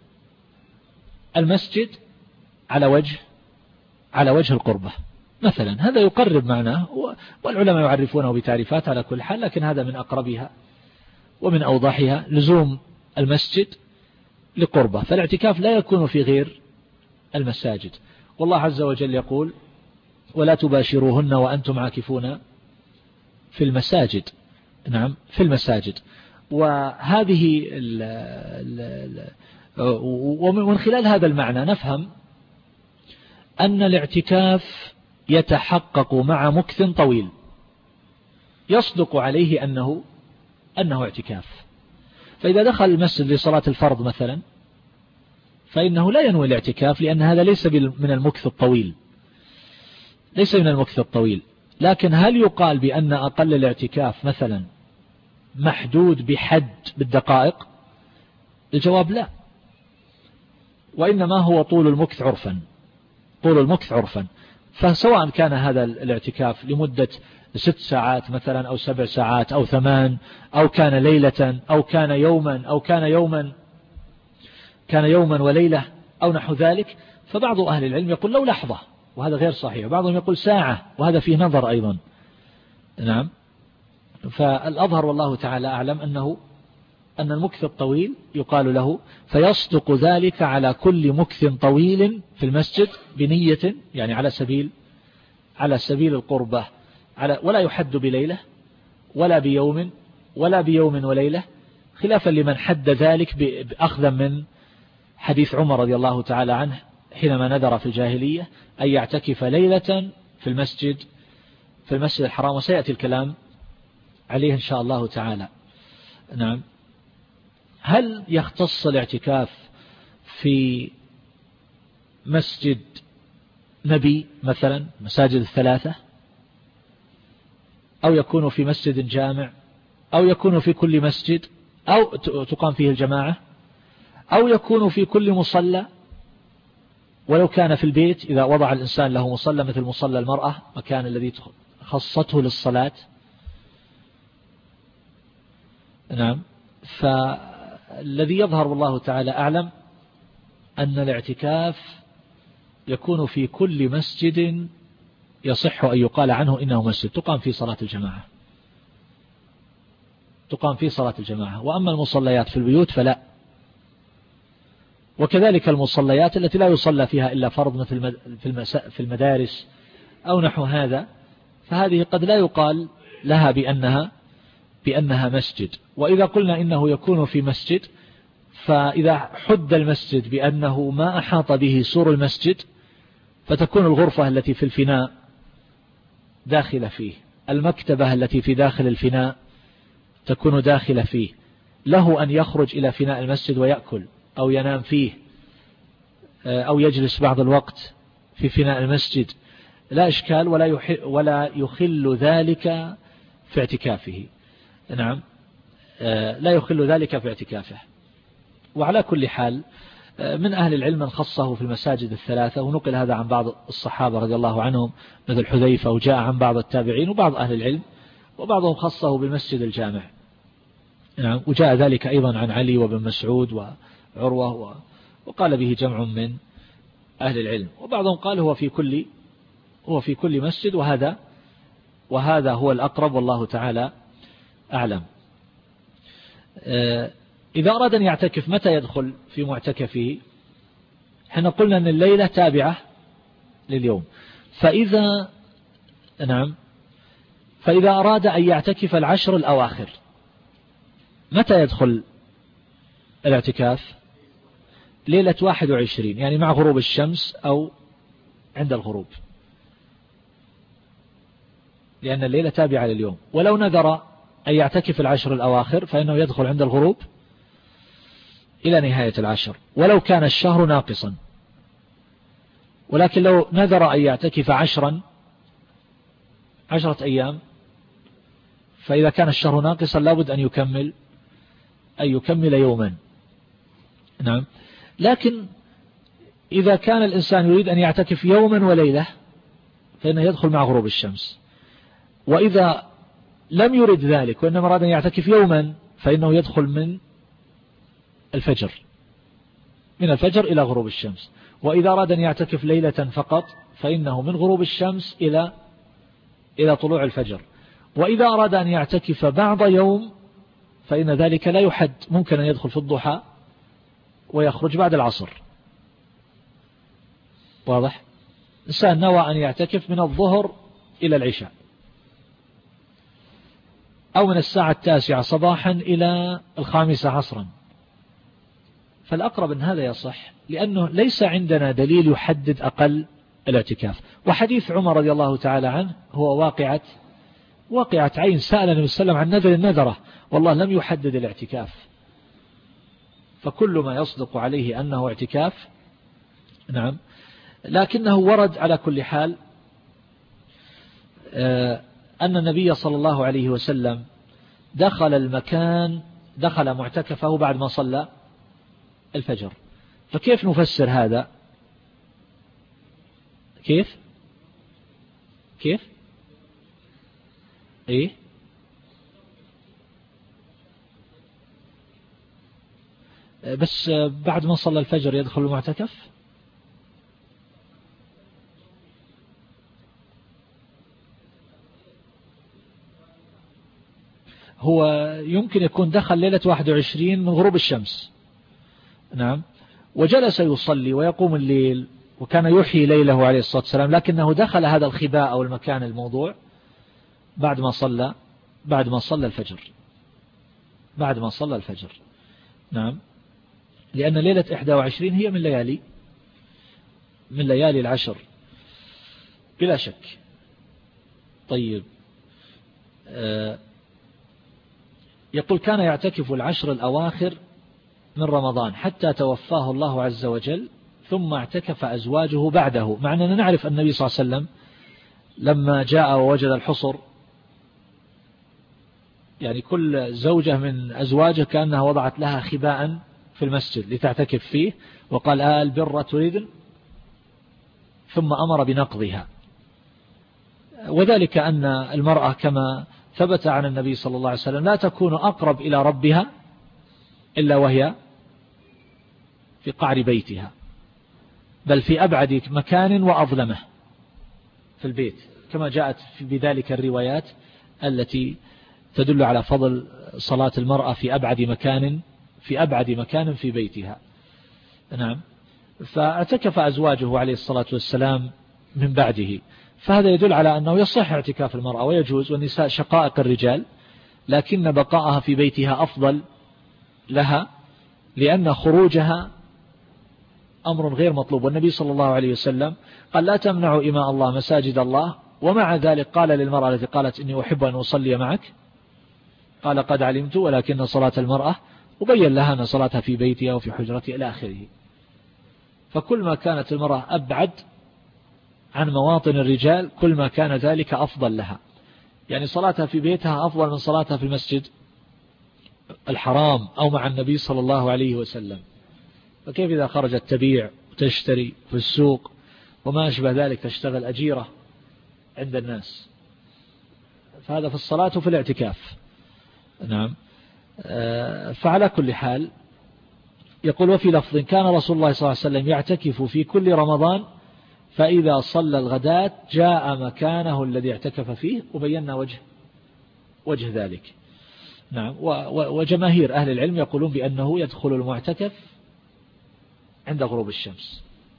المسجد على وجه على وجه القربة مثلا. هذا يقرب معناه، والعلماء يعرفونه بتعريفات على كل حال، لكن هذا من أقربها ومن أوضحها، لزوم المسجد لقربة. فالاعتكاف لا يكون في غير المساجد. والله عز وجل يقول ولا تباشروهن وأنتم عاكفون في المساجد. نعم، في المساجد. وهذه ال ال ومن خلال هذا المعنى نفهم أن الاعتكاف يتحقق مع مكث طويل يصدق عليه أنه أنه اعتكاف. فإذا دخل المسجد لصلاة الفرض مثلا فإنه لا ينوي الاعتكاف، لأن هذا ليس من المكث الطويل ليس من المكث الطويل. لكن هل يقال بأن أقل الاعتكاف مثلا محدود بحد بالدقائق؟ الجواب لا، وإنما هو طول المكث عرفا طول المكث عرفا. فسواء كان هذا الاعتكاف لمدة ست ساعات مثلا أو سبع ساعات أو ثمان، أو كان ليلة أو كان يوما أو كان يوما كان يوما وليلة أو نحو ذلك. فبعض أهل العلم يقول لو لحظة، وهذا غير صحيح. بعضهم يقول ساعة، وهذا فيه نظر أيضا. نعم. فالأظهر والله تعالى أعلم أنه أن المكث الطويل يقال له، فيصدق ذلك على كل مكث طويل في المسجد بنية، يعني على سبيل على سبيل القربة، على ولا يحد بليلة ولا بيوم ولا بيوم وليلة، خلافا لمن حد ذلك بأخذا من حديث عمر رضي الله تعالى عنه حينما نذر في الجاهلية أن يعتكف ليلة في المسجد في المسجد الحرام، وسيأتي الكلام عليه إن شاء الله تعالى. نعم. هل يختص الاعتكاف في مسجد نبي مثلا مساجد الثلاثة، أو يكون في مسجد جامع، أو يكون في كل مسجد أو تقام فيه الجماعة، أو يكون في كل مصلى ولو كان في البيت إذا وضع الإنسان له مصلى مثل مصلى المرأة مكان الذي خصته للصلاة. نعم. فالذي يظهر والله تعالى أعلم أن الاعتكاف يكون في كل مسجد يصح أن يقال عنه إنه مسجد تقام فيه صلاة الجماعة، تقام فيه صلاة الجماعة. وأما المصليات في البيوت فلا. وكذلك المصليات التي لا يصلى فيها إلا فرض مثل في المدارس أو نحو هذا، فهذه قد لا يقال لها بأنها بأنها مسجد. وإذا قلنا إنه يكون في مسجد، فإذا حد المسجد بأنه ما أحاط به سور المسجد فتكون الغرفة التي في الفناء داخلة فيه، المكتبة التي في داخل الفناء تكون داخلة فيه، له أن يخرج إلى فناء المسجد ويأكل أو ينام فيه أو يجلس بعض الوقت في فناء المسجد، لا إشكال ولا ولا يخل ذلك في اعتكافه. نعم، لا يخل ذلك في اعتكافه. وعلى كل حال من أهل العلم من خصه في المساجد الثلاثة، ونقل هذا عن بعض الصحابة رضي الله عنهم مثل حذيفة، وجاء عن بعض التابعين وبعض أهل العلم، وبعضهم خصه بالمسجد الجامع. نعم. وجاء ذلك أيضا عن علي وابن مسعود وعروة، وقال به جمع من أهل العلم. وبعضهم قال هو في كل هو في كل مسجد، وهذا وهذا هو الأقرب والله تعالى أعلم. إذا أراد أن يعتكف متى يدخل في معتكفه؟ احنا قلنا أن الليلة تابعة لليوم، فإذا نعم فإذا أراد أن يعتكف العشر الأواخر متى يدخل الاعتكاف؟ ليلة واحد وعشرين، يعني مع غروب الشمس أو عند الغروب، لأن الليلة تابعة لليوم. ولو نذر أن يعتكف العشر الأواخر فإنه يدخل عند الغروب إلى نهاية العشر، ولو كان الشهر ناقصا. ولكن لو نذر أن يعتكف عشرا عشرة أيام، فإذا كان الشهر ناقصا لابد أن يكمل أن يكمل يوما. نعم. لكن إذا كان الإنسان يريد أن يعتكف يوما وليلة فإنه يدخل مع غروب الشمس. وإذا لم يرد ذلك وإنما أراد أن يعتكف يوما فإنه يدخل من الفجر من الفجر إلى غروب الشمس. وإذا أراد أن يعتكف ليلة فقط فإنه من غروب الشمس إلى إلى طلوع الفجر. وإذا أراد أن يعتكف بعض يوم فإن ذلك لا يحد، ممكن أن يدخل في الضحى ويخرج بعد العصر. واضح؟ إنسان نوى أن يعتكف من الظهر إلى العشاء، أو من الساعة التاسعة صباحا إلى الخامسة عصرا، فالأقرب أن هذا يصح، لأنه ليس عندنا دليل يحدد أقل الاعتكاف. وحديث عمر رضي الله تعالى عنه هو واقعة واقعة عين، سأل النبي صلى الله عليه وسلم عن نذر النذرة والله لم يحدد الاعتكاف، فكل ما يصدق عليه أنه اعتكاف. نعم. لكنه ورد على كل حال أن النبي صلى الله عليه وسلم دخل المكان دخل معتكفه بعد ما صلى الفجر. فكيف نفسر هذا؟ كيف كيف إيه بس بعد ما صلى الفجر يدخل المعتكف؟ هو يمكن يكون دخل ليلة واحد وعشرين من غروب الشمس. نعم. وجلس يصلي ويقوم الليل وكان يحيي ليله عليه الصلاة والسلام، لكنه دخل هذا الخباء أو المكان الموضوع بعد ما صلى بعد ما صلى الفجر بعد ما صلى الفجر. نعم. لأن ليلة إحدى وعشرين هي من ليالي من ليالي العشر بلا شك. طيب، آه يقول كان يعتكف العشر الأواخر من رمضان حتى توفاه الله عز وجل، ثم اعتكف أزواجه بعده، مع أننا نعرف النبي صلى الله عليه وسلم لما جاء ووجد الحصر، يعني كل زوجة من أزواجه كأنها وضعت لها خباء في المسجد لتعتكف فيه، وقال آه البر تريدن، ثم أمر بنقضها. وذلك أن المرأة كما ثبت عن النبي صلى الله عليه وسلم لا تكون أقرب إلى ربها إلا وهي في قعر بيتها، بل في أبعد مكان وأظلمه في البيت، كما جاءت بذلك الروايات التي تدل على فضل صلاة المرأة في أبعد مكان في أبعد مكان في بيتها. نعم. فاعتكف أزواجه عليه الصلاة والسلام من بعده، فهذا يدل على أنه يصح اعتكاف المرأة ويجوز، والنساء شقائق الرجال، لكن بقاءها في بيتها أفضل لها، لأن خروجها أمر غير مطلوب. والنبي صلى الله عليه وسلم قال لا تمنعوا إماء الله مساجد الله، ومع ذلك قال للمرأة التي قالت إني أحب أن أصلي معك، قال قد علمت ولكن صلاة المرأة، وبين لها أن صلاتها في بيتها وفي حجرتها إلى آخره. فكل ما كانت المرأة أبعد عن مواطن الرجال كل ما كان ذلك أفضل لها، يعني صلاتها في بيتها أفضل من صلاتها في المسجد الحرام أو مع النبي صلى الله عليه وسلم. فكيف إذا خرجت تبيع وتشتري في السوق وما أشبه ذلك، تشتغل أجيرة عند الناس؟ فهذا في الصلاة وفي الاعتكاف. نعم. فعلى كل حال يقول وفي لفظ كان رسول الله صلى الله عليه وسلم يعتكف في كل رمضان، فإذا صلى الغداة جاء مكانه الذي اعتكف فيه، وبينا وجه وجه ذلك. نعم. وجماهير أهل العلم يقولون بأنه يدخل المعتكف عند غروب الشمس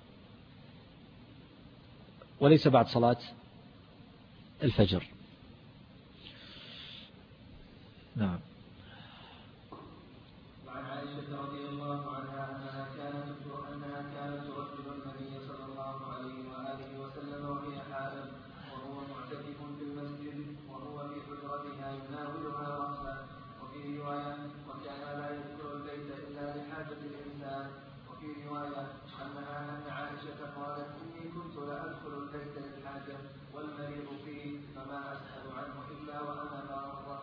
وليس بعد صلاة الفجر. نعم. وعن عائشة رضي الله عنها أنها كانت أنها كانت تردد النبي صلى الله عليه وآله وسلم وهي حائض وهو معتكف في المسجد وهو في حجرتها يناولها رأسه. وفي رواية وكان لا يدخل البيت إلا لحاجة الإنسان. وفي رواية أنها أن عائشة قالت إني كنت لا أدخل البيت للحاجة والمريض فيه فما أسأل عنه إلا وأنا مارة.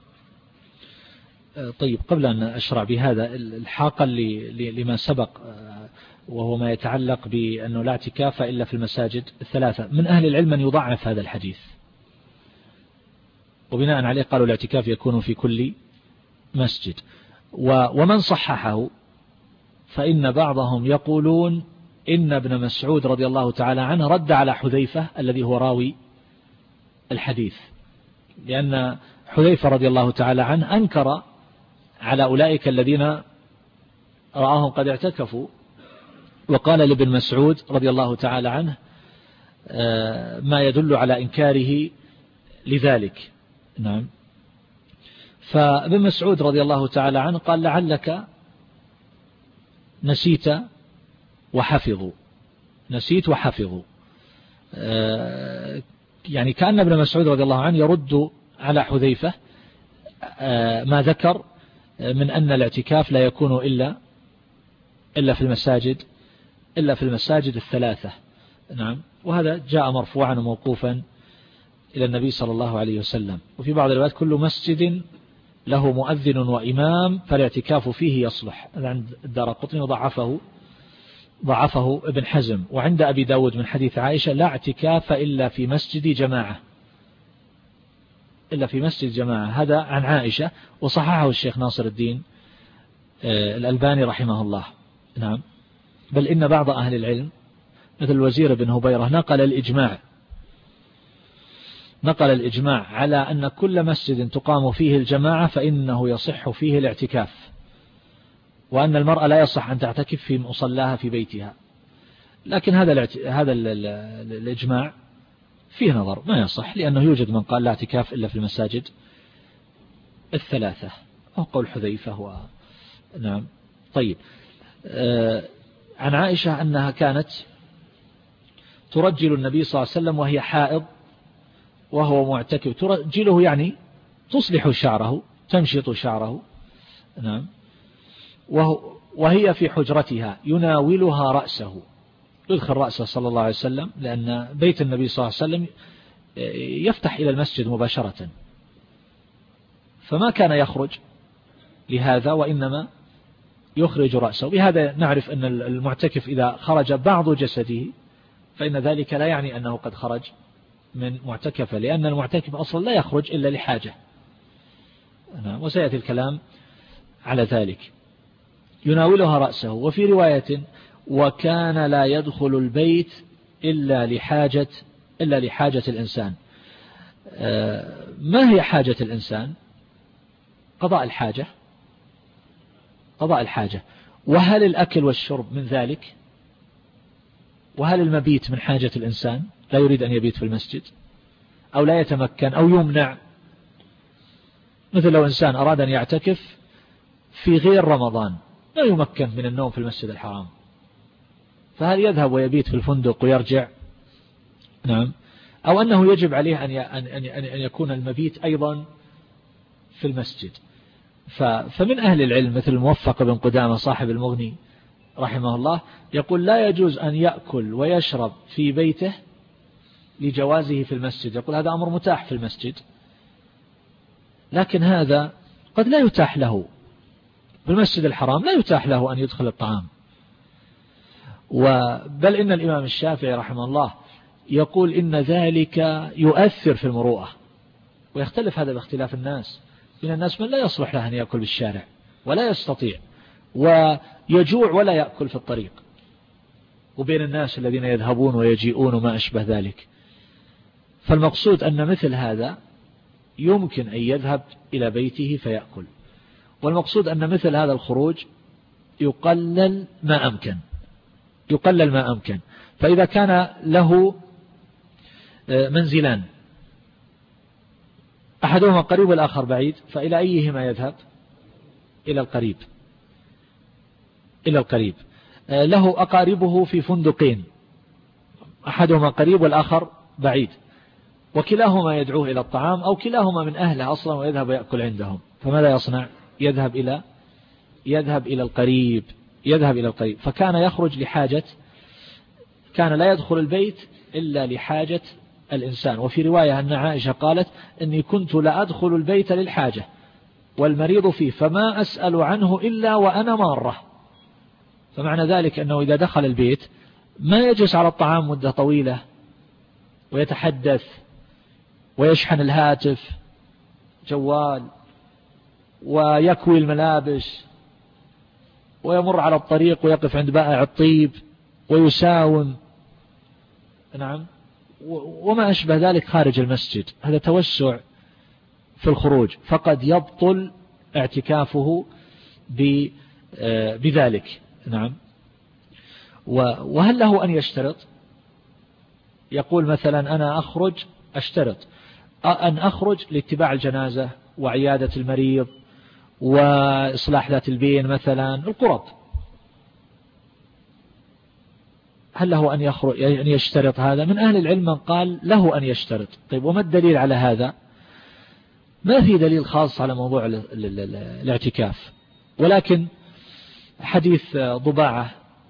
طيب، قبل أن أشرع بهذا الحاقا لما سبق، وهو ما يتعلق بأنه لا اعتكاف إلا في المساجد الثلاثة، من أهل العلم من يضعف هذا الحديث، وبناء عليه قالوا الاعتكاف يكون في كل مسجد. ومن صححه فإن بعضهم يقولون إن ابن مسعود رضي الله تعالى عنه رد على حذيفة الذي هو راوي الحديث، لأن حذيفة رضي الله تعالى عنه أنكر على أولئك الذين رآهم قد اعتكفوا، وقال لابن مسعود رضي الله تعالى عنه ما يدل على إنكاره لذلك. نعم. فابن مسعود رضي الله تعالى عنه قال لعلك نسيت وحفظوا نسيت وحفظوا يعني كأن ابن مسعود رضي الله عنه يرد على حذيفة ما ذكر من أن الاعتكاف لا يكون إلا إلا في المساجد إلا في المساجد الثلاثة. نعم. وهذا جاء مرفوعا وموقوفا إلى النبي صلى الله عليه وسلم. وفي بعض الروايات كل مسجد له مؤذن وإمام فالاعتكاف فيه يصلح، عند الدارقطني وضعفه ضعفه ابن حزم. وعند أبي داود من حديث عائشة لا اعتكاف إلا في مسجد جماعة إلا في مسجد جماعة، هذا عن عائشة، وصححه الشيخ ناصر الدين الألباني رحمه الله. نعم. بل إن بعض أهل العلم مثل الوزير بن هبيرة نقل الإجماع نقل الإجماع على أن كل مسجد تقام فيه الجماعة فإنه يصح فيه الاعتكاف، وأن المرأة لا يصح أن تعتكف في مصلاها في بيتها. لكن هذا هذا الإجماع فيه نظر، ما يصح، لأنه يوجد من قال لا اعتكاف إلا في المساجد الثلاثة، أو قول حذيفة و... نعم. طيب. آه عن عائشة أنها كانت ترجل النبي صلى الله عليه وسلم وهي حائض وهو معتكف، ترجله يعني تصلح شعره، تمشط شعره. نعم. وهي في حجرتها يناولها رأسه، يدخل رأسه صلى الله عليه وسلم، لأن بيت النبي صلى الله عليه وسلم يفتح إلى المسجد مباشرة، فما كان يخرج لهذا وإنما يخرج رأسه. بهذا نعرف أن المعتكف إذا خرج بعض جسده فإن ذلك لا يعني أنه قد خرج من معتكفه، لأن المعتكف أصلا لا يخرج إلا لحاجة، وسيأتي الكلام على ذلك. يناولها رأسه. وفي رواية وكان لا يدخل البيت إلا لحاجة إلا لحاجة الإنسان. ما هي حاجة الإنسان؟ قضاء الحاجة، قضاء الحاجة. وهل الأكل والشرب من ذلك؟ وهل المبيت من حاجة الإنسان؟ لا يريد أن يبيت في المسجد أو لا يتمكن أو يمنع، مثل لو إنسان أراد أن يعتكف في غير رمضان لا يمكن من النوم في المسجد الحرام، فهل يذهب ويبيت في الفندق ويرجع؟ نعم. أو أنه يجب عليه أن أن يكون المبيت أيضا في المسجد. فمن أهل العلم مثل الموفق بن قدامة صاحب المغني رحمه الله يقول لا يجوز أن يأكل ويشرب في بيته لجوازه في المسجد، يقول هذا أمر متاح في المسجد، لكن هذا قد لا يتاح له بالمسجد الحرام، لا يتاح له أن يدخل الطعام. بل إن الإمام الشافعي رحمه الله يقول إن ذلك يؤثر في المروءة، ويختلف هذا باختلاف الناس. من الناس من لا يصلح له أن يأكل بالشارع ولا يستطيع، ويجوع ولا يأكل في الطريق، وبين الناس الذين يذهبون ويجيئون وما أشبه ذلك. فالمقصود أن مثل هذا يمكن أن يذهب إلى بيته فيأكل، والمقصود أن مثل هذا الخروج يقلل ما أمكن، يقلل ما أمكن. فإذا كان له منزلان أحدهما قريب والآخر بعيد، فإلى أيهما يذهب؟ إلى القريب، إلى القريب. له أقاربه في فندقين، أحدهما قريب والآخر بعيد، وكلاهما يدعوه إلى الطعام، أو كلاهما من أهله أصلا ويذهب ويأكل عندهم، فماذا يصنع؟ يذهب إلى يذهب إلى القريب، يذهب إلى القريب. فكان يخرج لحاجة، كان لا يدخل البيت إلا لحاجة الإنسان. وفي رواية أن عائشة قالت إني كنت لا أدخل البيت للحاجة والمريض فيه فما أسأل عنه إلا وأنا مارة. فمعنى ذلك أنه إذا دخل البيت ما يجلس على الطعام مدة طويلة ويتحدث ويشحن الهاتف جوال ويكوي الملابس ويمر على الطريق ويقف عند بائع الطيب ويساوم، نعم، وما أشبه ذلك خارج المسجد. هذا توسع في الخروج، فقد يبطل اعتكافه بذلك. نعم. وهل له أن يشترط؟ يقول مثلا أنا أخرج أشترط أن أخرج لاتباع الجنازة وعيادة المريض وإصلاح ذات البين مثلا، القرب، هل له أن يخرج أن يشترط هذا؟ من أهل العلم من قال له أن يشترط. طيب وما الدليل على هذا؟ ما في دليل خاص على موضوع الاعتكاف، ولكن حديث ضباعة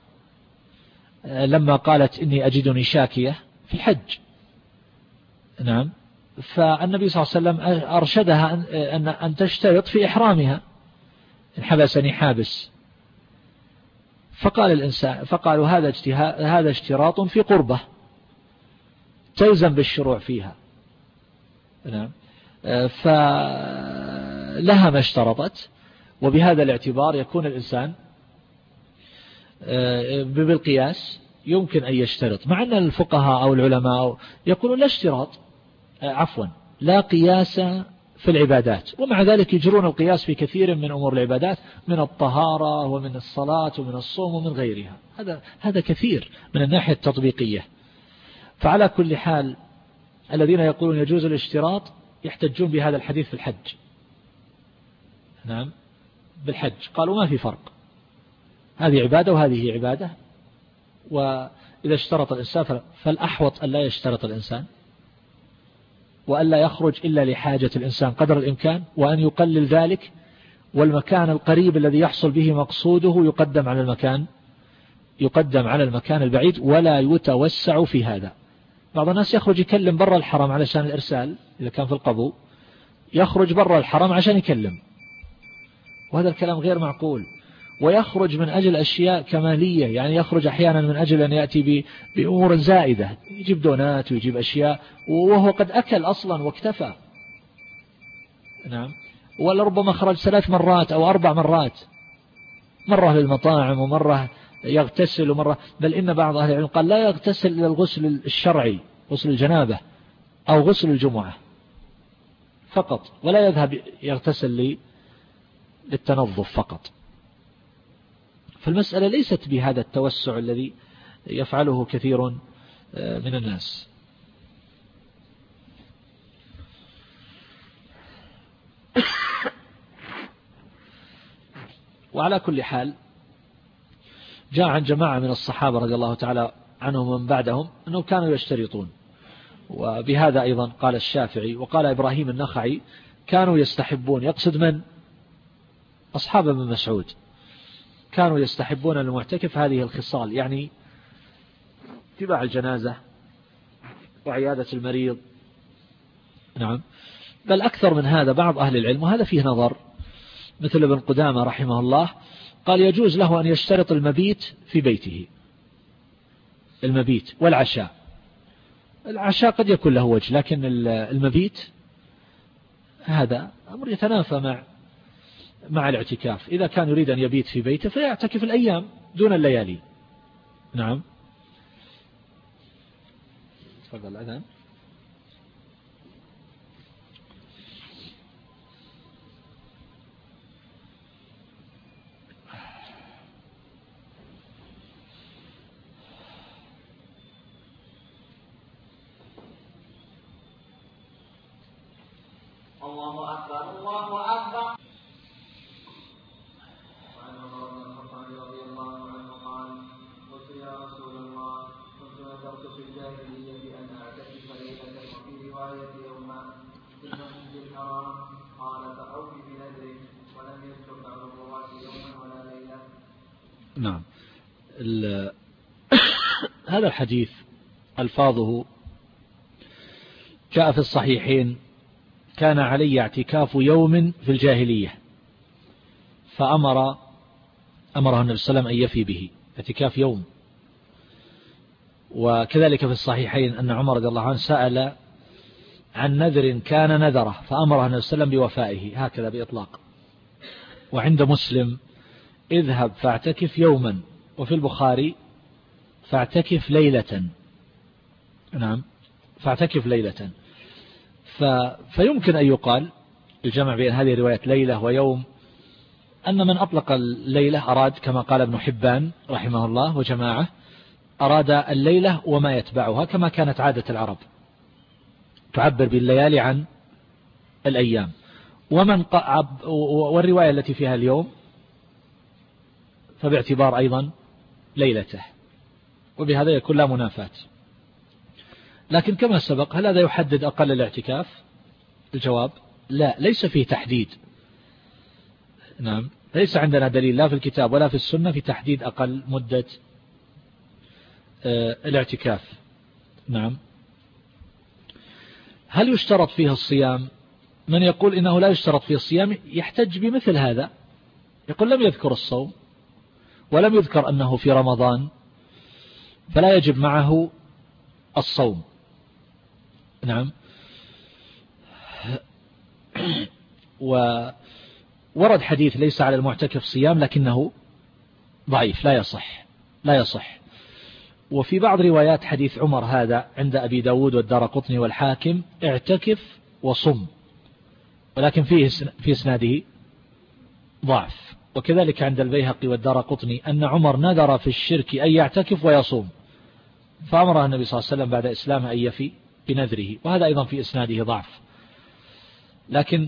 لما قالت إني أجدني شاكية في الحج، نعم، فالنبي صلى الله عليه وسلم أرشدها أن أن تشترط في إحرامها إن حبسني حابس. فقال الإنسان فقالوا هذا هذا اشتراط في قربة تلزم بالشروع فيها، نعم، فلها ما اشترطت. وبهذا الاعتبار يكون الإنسان بالقياس يمكن أن يشترط، مع أن الفقهاء أو العلماء يقولون لا اشتراط، عفوا لا قياس في العبادات، ومع ذلك يجرون القياس في كثير من أمور العبادات، من الطهارة ومن الصلاة ومن الصوم ومن غيرها. هذا هذا كثير من الناحية التطبيقية. فعلى كل حال الذين يقولون يجوز الاشتراط يحتجون بهذا الحديث في الحج، نعم، بالحج قالوا ما في فرق، هذه عبادة وهذه عبادة، وإذا اشترط الإنسان فالأحوط أن لا يشترط الإنسان، وأن لا يخرج إلا لحاجة الإنسان قدر الإمكان، وأن يقلل ذلك، والمكان القريب الذي يحصل به مقصوده يقدم على المكان يقدم على المكان البعيد، ولا يتوسع في هذا. بعض الناس يخرج يكلم برا الحرم علشان الإرسال، إذا كان في القبو يخرج برا الحرم عشان يكلم، وهذا الكلام غير معقول. ويخرج من أجل أشياء كمالية، يعني يخرج أحيانا من أجل أن يأتي بأمور زائدة، يجيب دونات ويجيب أشياء وهو قد أكل أصلا واكتفى. نعم. ولا ربما خرج ثلاث مرات أو أربع مرات، مرة للمطاعم ومرة يغتسل ومرة، بل إن بعض أهل العلم قال لا يغتسل إلى الغسل الشرعي، غسل الجنابة أو غسل الجمعة فقط، ولا يذهب يغتسل للتنظف فقط. فالمسألة ليست بهذا التوسع الذي يفعله كثير من الناس. وعلى كل حال جاء عن جماعة من الصحابة رضي الله تعالى عنهم ومن بعدهم أنهم كانوا يشترطون، وبهذا أيضا قال الشافعي وقال إبراهيم النخعي كانوا يستحبون، يقصد من؟ أصحاب ابن مسعود، كانوا يستحبون للمعتكف هذه الخصال، يعني اتباع الجنازة وعيادة المريض. نعم. بل أكثر من هذا بعض أهل العلم، وهذا فيه نظر، مثل ابن قدامة رحمه الله قال يجوز له أن يشترط المبيت في بيته، المبيت والعشاء. العشاء قد يكون له وجه، لكن المبيت هذا أمر يتنافى مع مع الاعتكاف. إذا كان يريد أن يبيت في بيته فيعتكف الأيام دون الليالي. نعم. تفضل الأذان. الله أكبر الله أكبر. وعن عمر بن الخطاب رضي الله عنه قال قلت يا رسول الله كنت نذرت في الجاهلية أن أعتكف ليلة وفي رواية يوما في المسجد الحرام، قال فأوفي بنذرك، ولم يذكر بعض الرواة يوما ولا ليلة. نعم. هذا الحديث ألفاظه جاء في الصحيحين كان علي اعتكاف يوم في الجاهلية فأمر أمره النبي صلى الله عليه وسلم أن يفي به، اعتكاف يوم. وكذلك في الصحيحين أن عمر رضي الله عنه سأل عن نذر كان نذره فأمره النبي صلى الله عليه وسلم بوفائه، هكذا بإطلاق. وعند مسلم اذهب فاعتكف يوما، وفي البخاري فاعتكف ليلة. نعم، فاعتكف ليلة. ف... فيمكن أن يقال الجمع بين هذه الروايات ليلة ويوم أن من أطلق الليلة أراد كما قال ابن حبان رحمه الله وجماعة، أراد الليلة وما يتبعها، كما كانت عادة العرب تعبر بالليالي عن الأيام. ومن قعب والرواية التي فيها اليوم فباعتبار أيضا ليلته، وبهذا يكون لا منافاة. لكن كما سبق هل هذا يحدد أقل الاعتكاف؟ الجواب لا، ليس فيه تحديد. نعم، ليس عندنا دليل لا في الكتاب ولا في السنة في تحديد أقل مدة الاعتكاف. نعم. هل يشترط فيه الصيام؟ من يقول إنه لا يشترط فيه الصيام يحتج بمثل هذا، يقول لم يذكر الصوم ولم يذكر أنه في رمضان فلا يجب معه الصوم. نعم. وورد حديث ليس على المعتكف صيام لكنه ضعيف لا يصح لا يصح وفي بعض روايات حديث عمر هذا عند أبي داود والدارقطني والحاكم اعتكف وصم، ولكن فيه في اسناده ضعف. وكذلك عند البيهقي والدارقطني أن عمر نذر في الشرك أن يعتكف ويصوم، فأمر النبي صلى الله عليه وسلم بعد إسلامه أن يفي بنذره، وهذا أيضا في إسناده ضعف. لكن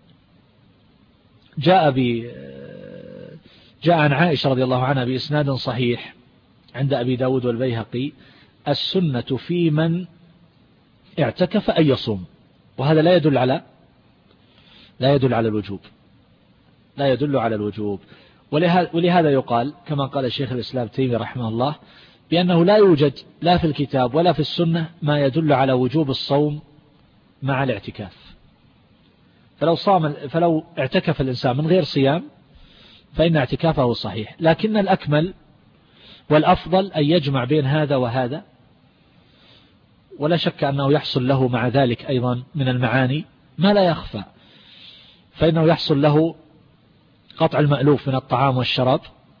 جاء ب جاء عن عائشة رضي الله عنها بإسناد صحيح عند أبي داود والبيهقي السنة في من اعتكف أن يصوم، وهذا لا يدل على لا يدل على الوجوب. لا يدل على الوجوب. ولهذا يقال كما قال الشيخ الإسلام تيمية رحمه الله بأنه لا يوجد لا في الكتاب ولا في السنة ما يدل على وجوب الصوم مع الاعتكاف. فلو صام فلو اعتكف الإنسان من غير صيام فإن اعتكافه صحيح، لكن الأكمل والأفضل أن يجمع بين هذا وهذا، ولا شك أنه يحصل له مع ذلك أيضا من المعاني ما لا يخفى، فإنه يحصل له قطع المألوف من الطعام والشراب،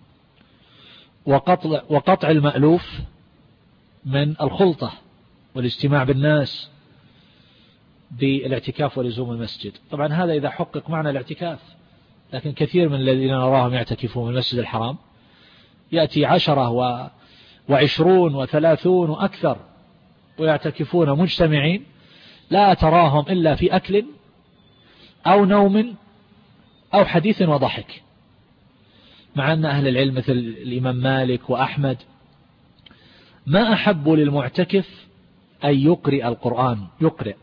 وقطع, وقطع المألوف من الخلطة والاجتماع بالناس بالاعتكاف ولزوم المسجد. طبعا هذا إذا حقق معنى الاعتكاف، لكن كثير من الذين نراهم يعتكفون من المسجد الحرام يأتي عشرة و... وعشرون وثلاثون وأكثر ويعتكفون مجتمعين، لا تراهم إلا في أكل أو نوم أو حديث وضحك، مع أن أهل العلم مثل الإمام مالك وأحمد ما أحبوا للمعتكف أن يقرأ القرآن، يقرأ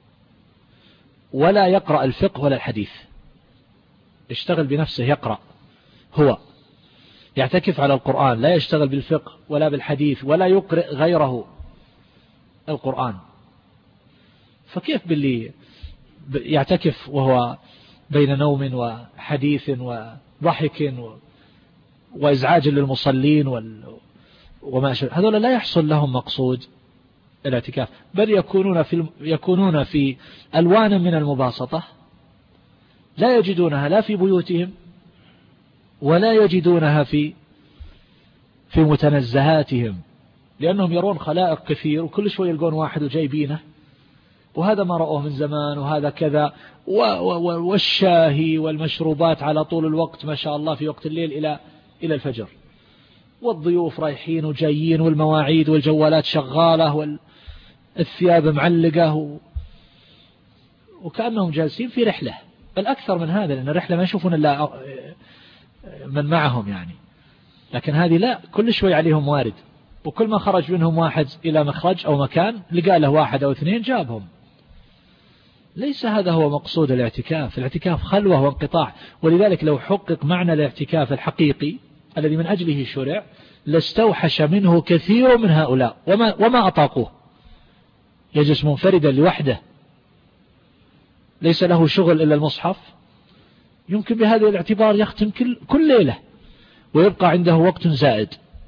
ولا يقرأ الفقه ولا الحديث، يشتغل بنفسه، يقرأ هو، يعتكف على القرآن، لا يشتغل بالفقه ولا بالحديث ولا يقرأ غيره القرآن. فكيف باللي يعتكف وهو بين نوم وحديث وضحك وإزعاج للمصلين وما أشبه؟ هذول لا يحصل لهم مقصود الاعتكاف، بل يكونون في يكونون في ألوان من المباسطة لا يجدونها لا في بيوتهم ولا يجدونها في في متنزهاتهم، لأنهم يرون خلائق كثير وكل شوي يلقون واحد وجايبينه، وهذا ما رأوه من زمان وهذا كذا، والشاهي والمشروبات على طول الوقت ما شاء الله في وقت الليل إلى إلى الفجر، والضيوف رايحين وجايين والمواعيد والجوالات شغالة والثياب معلقة و... وكأنهم جالسين في رحلة، بل أكثر من هذا، لأن الرحلة ما يشوفون إلا من معهم يعني، لكن هذه لا، كل شوي عليهم وارد، وكل ما خرج منهم واحد إلى مخرج أو مكان لقى له واحد أو اثنين جابهم. ليس هذا هو مقصود الاعتكاف، الاعتكاف خلوة وانقطاع. ولذلك لو حقق معنى الاعتكاف الحقيقي الذي من أجله شرع لاستوحش منه كثير من هؤلاء وما, وما أطاقوه، يجلس منفردا لوحده ليس له شغل إلا المصحف، يمكن بهذا الاعتبار يختم كل, كل ليلة ويبقى عنده وقت زائد.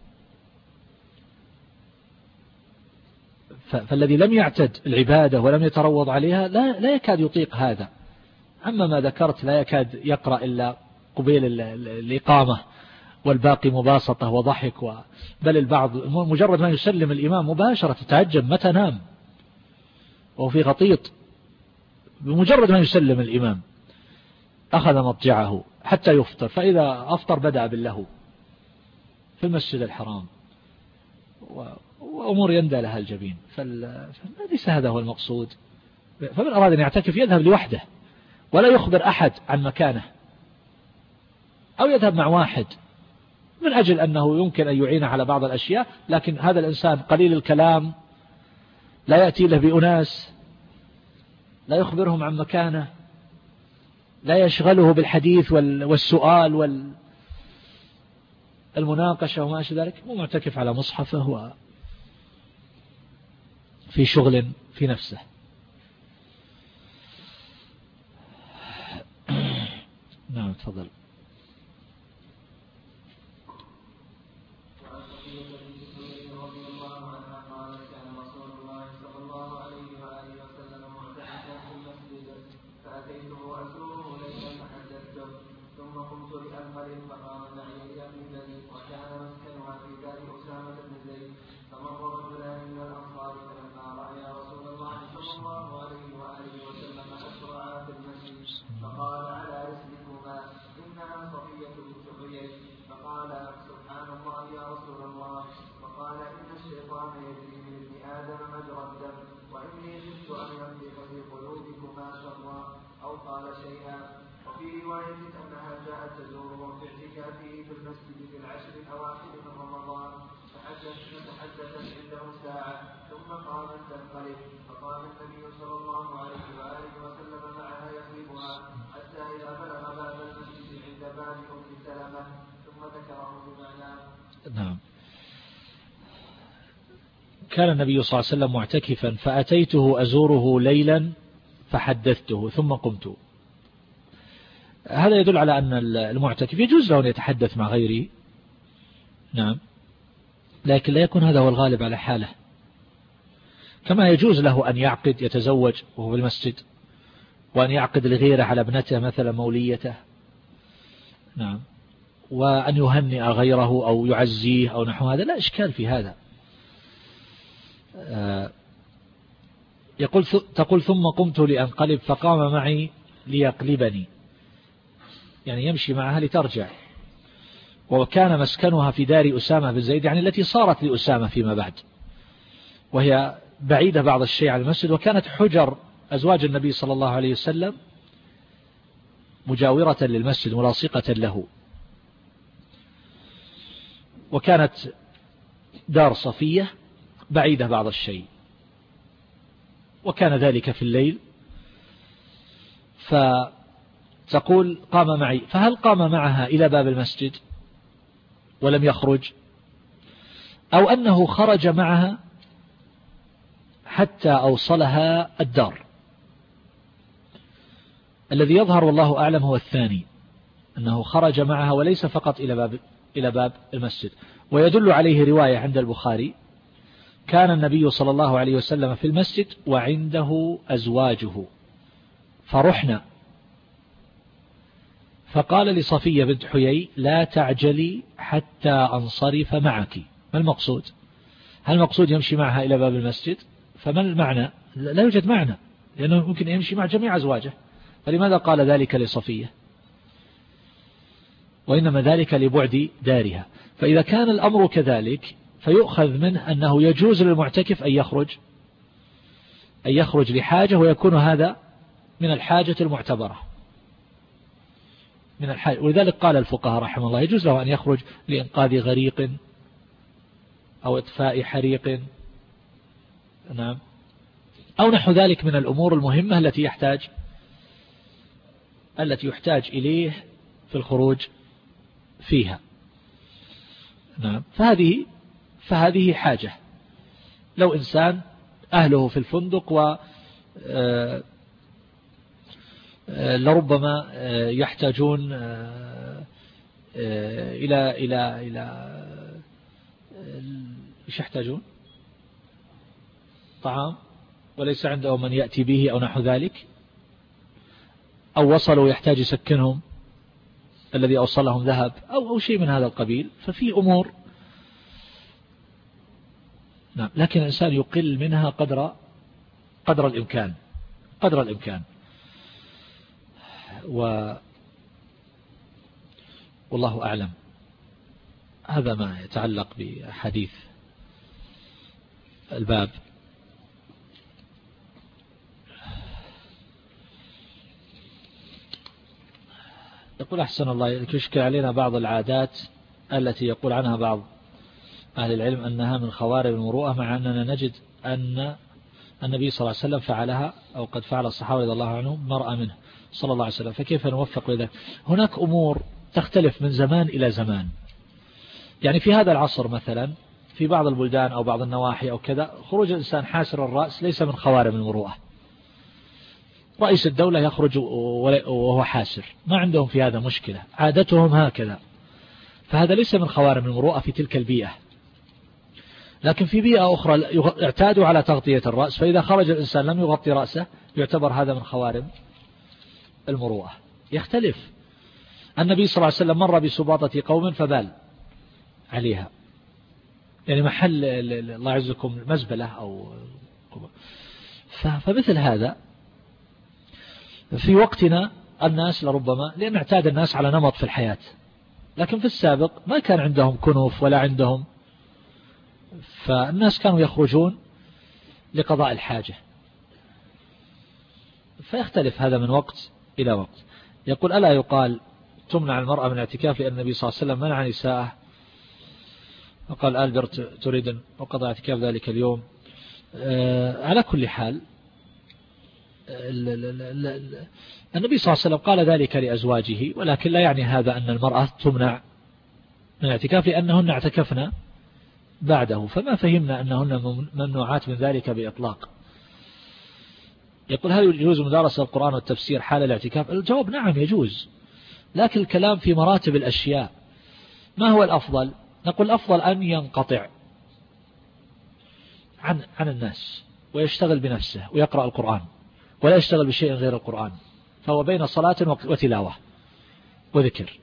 فالذي لم يعتد العبادة ولم يتروض عليها لا, لا يكاد يطيق هذا. أما ما ذكرت لا يكاد يقرأ إلا قبيل الإقامة والباقي مباسطة وضحك و... بل البعض مجرد ما يسلم الإمام مباشرة تتعجب متى نام وهو في غطيط، بمجرد ما يسلم الإمام أخذ مضجعه حتى يفطر، فإذا أفطر بدأ باللهو في المسجد الحرام و... وأمور يندى لها الجبين. فال... فليس هذا هو المقصود. فمن أراد أن يعتكف يذهب لوحده ولا يخبر أحد عن مكانه، أو يذهب مع واحد من أجل أنه يمكن أن يعين على بعض الأشياء، لكن هذا الإنسان قليل الكلام لا يأتي له بأناس، لا يخبرهم عن مكانه، لا يشغله بالحديث والسؤال والمناقشة وما أشبه ذلك، مو معتكف على مصحفه وفي شغل في نفسه. نعم تفضل. صلى الله عليه وآله وسلم معها يقربها حتى إذا بلغ باب المسجد عند باب أم سلمة ثم ذكره بمعناه. نعم. كان النبي صلى الله عليه وسلم معتكفا فأتيته أزوره ليلا فحدثته ثم قمت. هذا يدل على أن المعتكف يجوز له أن يتحدث مع غيره، نعم، لكن لا يكون هذا هو الغالب على حاله. كما يجوز له أن يعقد يتزوج وهو في المسجد، وأن يعقد لغيره على ابنته مثلا موليته، نعم، وأن يهنئ غيره أو يعزيه أو نحو هذا، لا إشكال في هذا. يقول تقول ثم قمت لأنقلب فقام معي ليقلبني، يعني يمشي معها لترجع. وكان مسكنها في دار أسامة بن زيد، يعني التي صارت لأسامة فيما بعد، وهي بعيدة بعض الشيء عن المسجد. وكانت حجر أزواج النبي صلى الله عليه وسلم مجاورة للمسجد ملاصقة له. وكانت دار صفية بعيدة بعض الشيء، وكان ذلك في الليل. فتقول قام معي، فهل قام معها إلى باب المسجد ولم يخرج، أو أنه خرج معها حتى أوصلها الدار؟ الذي يظهر والله أعلم هو الثاني، أنه خرج معها وليس فقط إلى باب إلى باب المسجد. ويدل عليه رواية عند البخاري: كان النبي صلى الله عليه وسلم في المسجد وعنده أزواجه فرحنا، فقال لصفية بنت حيي: لا تعجلي حتى أنصرف معك. ما المقصود؟ هل المقصود يمشي معها إلى باب المسجد؟ فما المعنى؟ لا يوجد معنى، لأنه ممكن يمشي مع جميع أزواجه، فلماذا قال ذلك لصفية؟ وإنما ذلك لبعد دارها. فإذا كان الأمر كذلك فيؤخذ منه أنه يجوز للمعتكف أن يخرج أن يخرج لحاجة، ويكون هذا من الحاجة المعتبرة من الحاجة. ولذلك قال الفقهاء رحمه الله: يجوز له أن يخرج لإنقاذ غريق أو إطفاء حريق، نعم، أو نحو ذلك من الأمور المهمة التي يحتاج التي يحتاج إليه في الخروج فيها، نعم. فهذه فهذه حاجة. لو إنسان أهله في الفندق و لربما يحتاجون إلى إلى إلى إيش يحتاجون؟ طعام، وليس عنده من يأتي به أو نحو ذلك، أو وصلوا يحتاج يسكنهم الذي أوصلهم ذهب أو أو شيء من هذا القبيل، ففي أمور، نعم، لكن الإنسان يقل منها قدر قدر الإمكان قدر الإمكان و والله أعلم. هذا ما يتعلق بحديث الباب. يقول: أحسن الله، يشكل علينا بعض العادات التي يقول عنها بعض أهل العلم أنها من خوارم المروءة، مع أننا نجد أن النبي صلى الله عليه وسلم فعلها، أو قد فعل الصحابة رضي الله عنهم مرأة منه صلى الله عليه وسلم، فكيف نوفق لذلك؟ هناك أمور تختلف من زمان إلى زمان. يعني في هذا العصر مثلا في بعض البلدان أو بعض النواحي أو كذا، خروج الإنسان حاسر الرأس ليس من خوارم المروءة. رئيس الدولة يخرج وهو حاسر، ما عندهم في هذا مشكلة، عادتهم هكذا، فهذا ليس من خوارم المروءة في تلك البيئة. لكن في بيئة أخرى اعتادوا على تغطية الرأس، فإذا خرج الإنسان لم يغطي رأسه يعتبر هذا من خوارم المروءة. يختلف. النبي صلى الله عليه وسلم مر بسباطة قوم فبال عليها، يعني محل الله يعزكم مزبلة أو فمثل هذا في وقتنا الناس لربما، لأن اعتاد الناس على نمط في الحياة، لكن في السابق ما كان عندهم كنوف ولا عندهم، فالناس كانوا يخرجون لقضاء الحاجة، فيختلف هذا من وقت إلى وقت. يقول: ألا يقال تمنع المرأة من الاعتكاف لأن النبي صلى الله عليه وسلم منع نساءه، وقال ألبرت تريد وقضى اعتكاف ذلك اليوم. آه على كل حال النبي صلى الله عليه وسلم قال ذلك لأزواجه، ولكن لا يعني هذا أن المرأة تمنع من الاعتكاف لأنهن اعتكفنا بعده، فما فهمنا أنهن ممنوعات من ذلك بإطلاق. يقول هل يجوز مدارسة القرآن والتفسير حال الاعتكاف؟ الجواب نعم يجوز، لكن الكلام في مراتب الأشياء. ما هو الأفضل؟ نقول الأفضل أن ينقطع عن عن الناس ويشتغل بنفسه ويقرأ القرآن ولا يشتغل بشيء غير القرآن، فهو بين صلاة وتلاوة وذكر.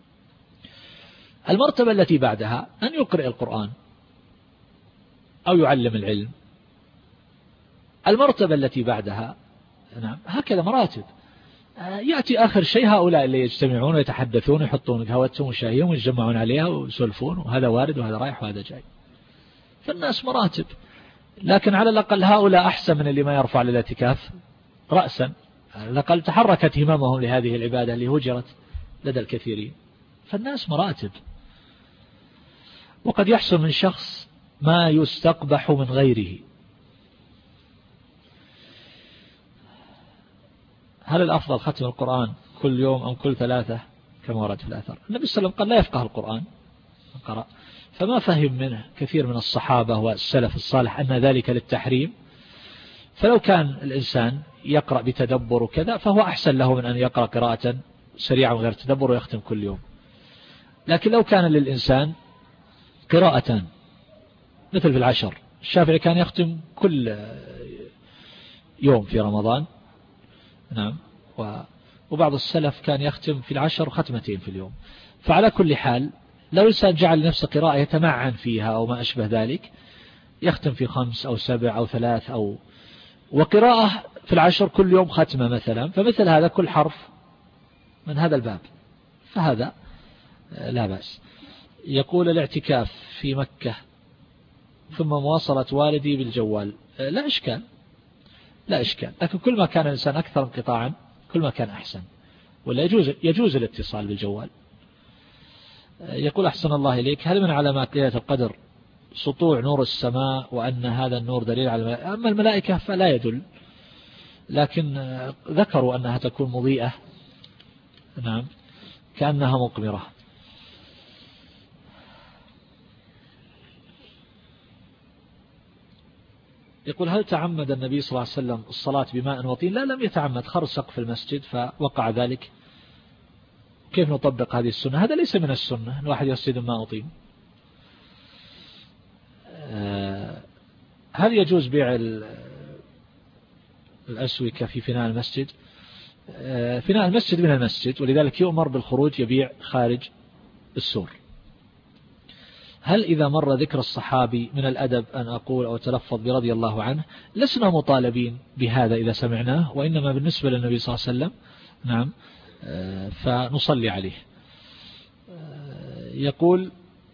المرتبة التي بعدها أن يقرأ القرآن أو يعلم العلم. المرتبة التي بعدها نعم هكذا مراتب. يأتي آخر شيء هؤلاء اللي يجتمعون ويتحدثون ويحطون قهوتهم وشاهيهم ويتجمعون عليها ويسولفون، وهذا وارد وهذا رايح وهذا جاي. فالناس مراتب، لكن على الأقل هؤلاء أحسن من اللي ما يرفع للاعتكاف رأسا. على الأقل تحركت هممهم لهذه العبادة اللي هجرت لدى الكثيرين. فالناس مراتب. وقد يحصل من شخص ما يستقبح من غيره. هل الأفضل ختم القرآن كل يوم أم كل ثلاثة كما ورد في الأثر؟ النبي صلى الله عليه وسلم قال لا يفقه القرآن قرأ، فما فهم منه كثير من الصحابة والسلف الصالح أن ذلك للتحريم. فلو كان الإنسان يقرأ بتدبر وكذا فهو أحسن له من أن يقرأ قراءة سريعة من غير تدبر ويختم كل يوم. لكن لو كان للإنسان قراءتان مثل في العشر، الشافعي كان يختم كل يوم في رمضان نعم، وبعض السلف كان يختم في العشر ختمتين في اليوم. فعلى كل حال لو الإنسان جعل نفسه قراءة يتمعن فيها أو ما أشبه ذلك يختم في خمس أو سبع أو ثلاث، أو وقراءة في العشر كل يوم ختمة مثلا، فمثل هذا كل حرف من هذا الباب، فهذا لا بأس. يقول الاعتكاف في مكة ثم مواصلة والدي بالجوال لا إشكال، لا إشكال، لكن كل ما كان الإنسان أكثر انقطاعا كل ما كان أحسن، ولا يجوز يجوز الاتصال بالجوال. يقول أحسن الله إليك، هل من علامات ليلة القدر سطوع نور السماء وأن هذا النور دليل على الملائكة؟ أما الملائكة فلا يدل، لكن ذكروا أنها تكون مضيئة نعم كأنها مقمرة. يقول هل تعمد النبي صلى الله عليه وسلم الصلاة بماء وطين؟ لا، لم يتعمد، خرسق في المسجد فوقع ذلك. كيف نطبق هذه السنة؟ هذا ليس من السنة الواحد يسجد ماء وطين. هل يجوز بيع الأسوكة في فناء المسجد؟ فناء المسجد من المسجد، ولذلك يؤمر بالخروج يبيع خارج السور. هل إذا مر ذكر الصحابي من الأدب أن أقول أو أتلفظ برضي الله عنه؟ لسنا مطالبين بهذا إذا سمعناه، وإنما بالنسبة للنبي صلى الله عليه وسلم نعم فنصلي عليه. يقول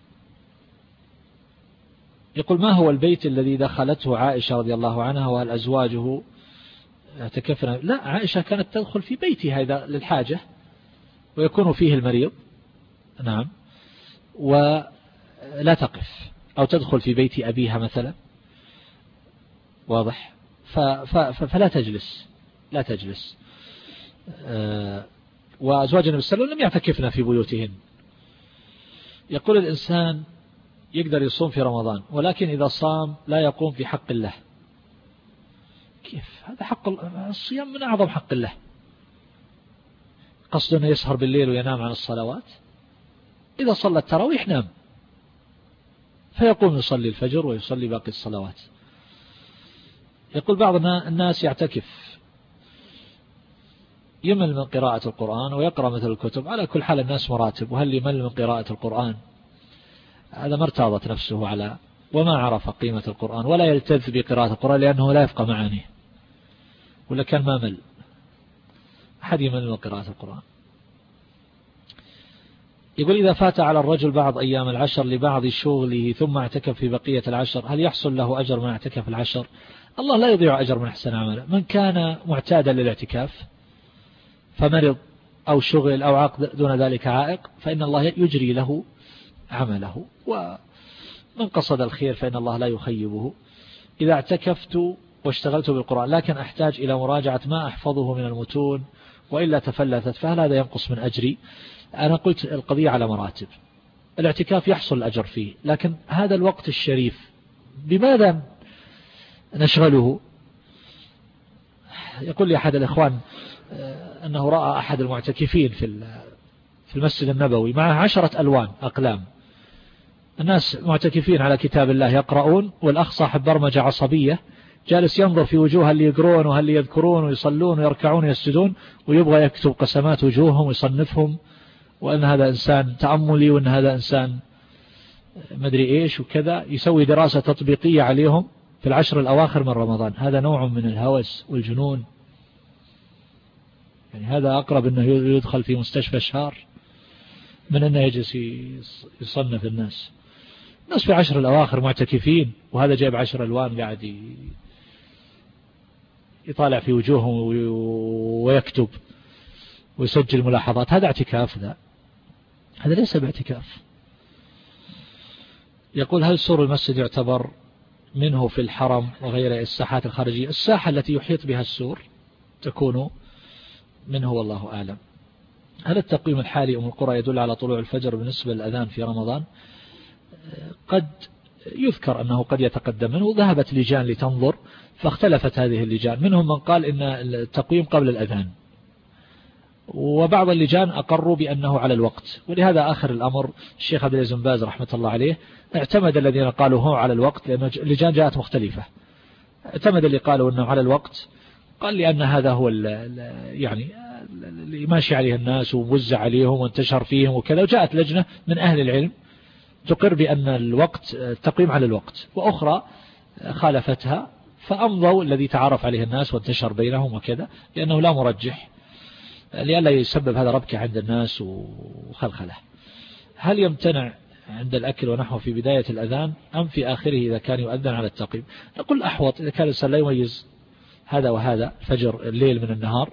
يقول ما هو البيت الذي دخلته عائشة رضي الله عنها وهل أزواجه اعتكفنا؟ لا، عائشة كانت تدخل في بيتها إذا للحاجة ويكون فيه المريض نعم، ولا تقف، أو تدخل في بيت أبيها مثلا واضح، فلا تجلس لا تجلس. وأزواج النبي صلى الله عليه وسلم لم يعتكفن في بيوتهن. يقول الإنسان يقدر يصوم في رمضان ولكن إذا صام لا يقوم في حق الله، كيف هذا؟ حق الصيام من أعظم حق الله. قصده أنه يسهر بالليل وينام عن الصلوات؟ إذا صلى التراويح نام، فيقوم يصلي الفجر ويصلي باقي الصلوات. يقول بعض الناس يعتكف يمل من قراءة القرآن ويقرأ مثل الكتب. على كل حال الناس مراتب، وهل يمل من قراءة القرآن؟ هذا ما ارتاضت نفسه على وما عرف قيمة القرآن ولا يلتذ بقراءة القرآن لأنه لا يفقه معانيه، ولا كان ما مل أحد يمل من قراءة القرآن. يقول إذا فات على الرجل بعض أيام العشر لبعض شغله ثم اعتكف في بقية العشر هل يحصل له أجر من اعتكف العشر؟ الله لا يضيع أجر من أحسن عمله. من كان معتادا للاعتكاف فمرض أو شغل أو عقد دون ذلك عائق فإن الله يجري له عمله، ومن قصد الخير فإن الله لا يخيبه. إذا اعتكفت واشتغلت بالقرآن، لكن أحتاج إلى مراجعة ما أحفظه من المتون وإلا تفلتت، فهل هذا ينقص من أجري؟ أنا قلت القضية على مراتب. الاعتكاف يحصل الأجر فيه، لكن هذا الوقت الشريف بماذا نشغله؟ يقول لي أحد الإخوان أنه رأى أحد المعتكفين في في المسجد النبوي معه عشرة ألوان أقلام، الناس معتكفين على كتاب الله يقرؤون، والأخ صاحب برمجة عصبية جالس ينظر في وجوه اللي يقرون وهل يذكرون ويصلون ويركعون ويسجدون، ويبغى يكتب قسمات وجوههم ويصنفهم، وأن هذا إنسان تأملي وأن هذا إنسان مدري إيش وكذا، يسوي دراسة تطبيقية عليهم في العشر الأواخر من رمضان. هذا نوع من الهوس والجنون، يعني هذا أقرب أنه يدخل في مستشفى الشهر من أنه يجلس يصنف الناس. الناس في عشر الأواخر معتكفين، وهذا جايب عشر ألوان قاعد يطالع في وجوههم ويكتب ويسجل ملاحظات. هذا اعتكاف؟ ذا هذا ليس باعتكاف. يقول هل سور المسجد يعتبر منه في الحرم وغير الساحات الخارجية؟ الساحة التي يحيط بها السور تكون منه والله أعلم. هل التقويم الحالي أم القرى يدل على طلوع الفجر بالنسبة للأذان في رمضان؟ قد يذكر أنه قد يتقدم منه، ذهبت لجان لتنظر فاختلفت هذه اللجان، منهم من قال إن التقويم قبل الأذان، وبعض اللجان أقروا بأنه على الوقت، ولهذا آخر الأمر الشيخ عبد العزيز بن باز رحمة الله عليه اعتمد الذين قالوا هو على الوقت، لأن اللجان جاءت مختلفة، اعتمد اللي قالوا أنه على الوقت، قال لأن هذا هو يعني اللي ماشي عليه الناس ووزع عليهم وانتشر فيهم وكذا، وجاءت لجنة من أهل العلم تقر بأن الوقت التقويم على الوقت، وأخرى خالفتها فأمضوا الذي تعرف عليه الناس وانتشر بينهم وكذا، لأنه لا مرجح لئلا يسبب هذا ربكة عند الناس وخلخلة. هل يمتنع عند الأكل ونحوه في بداية الأذان أم في آخره إذا كان يؤذن على التقويم؟ نقول أحوط إذا كان الإنسان لا يميز هذا وهذا، فجر الليل من النهار،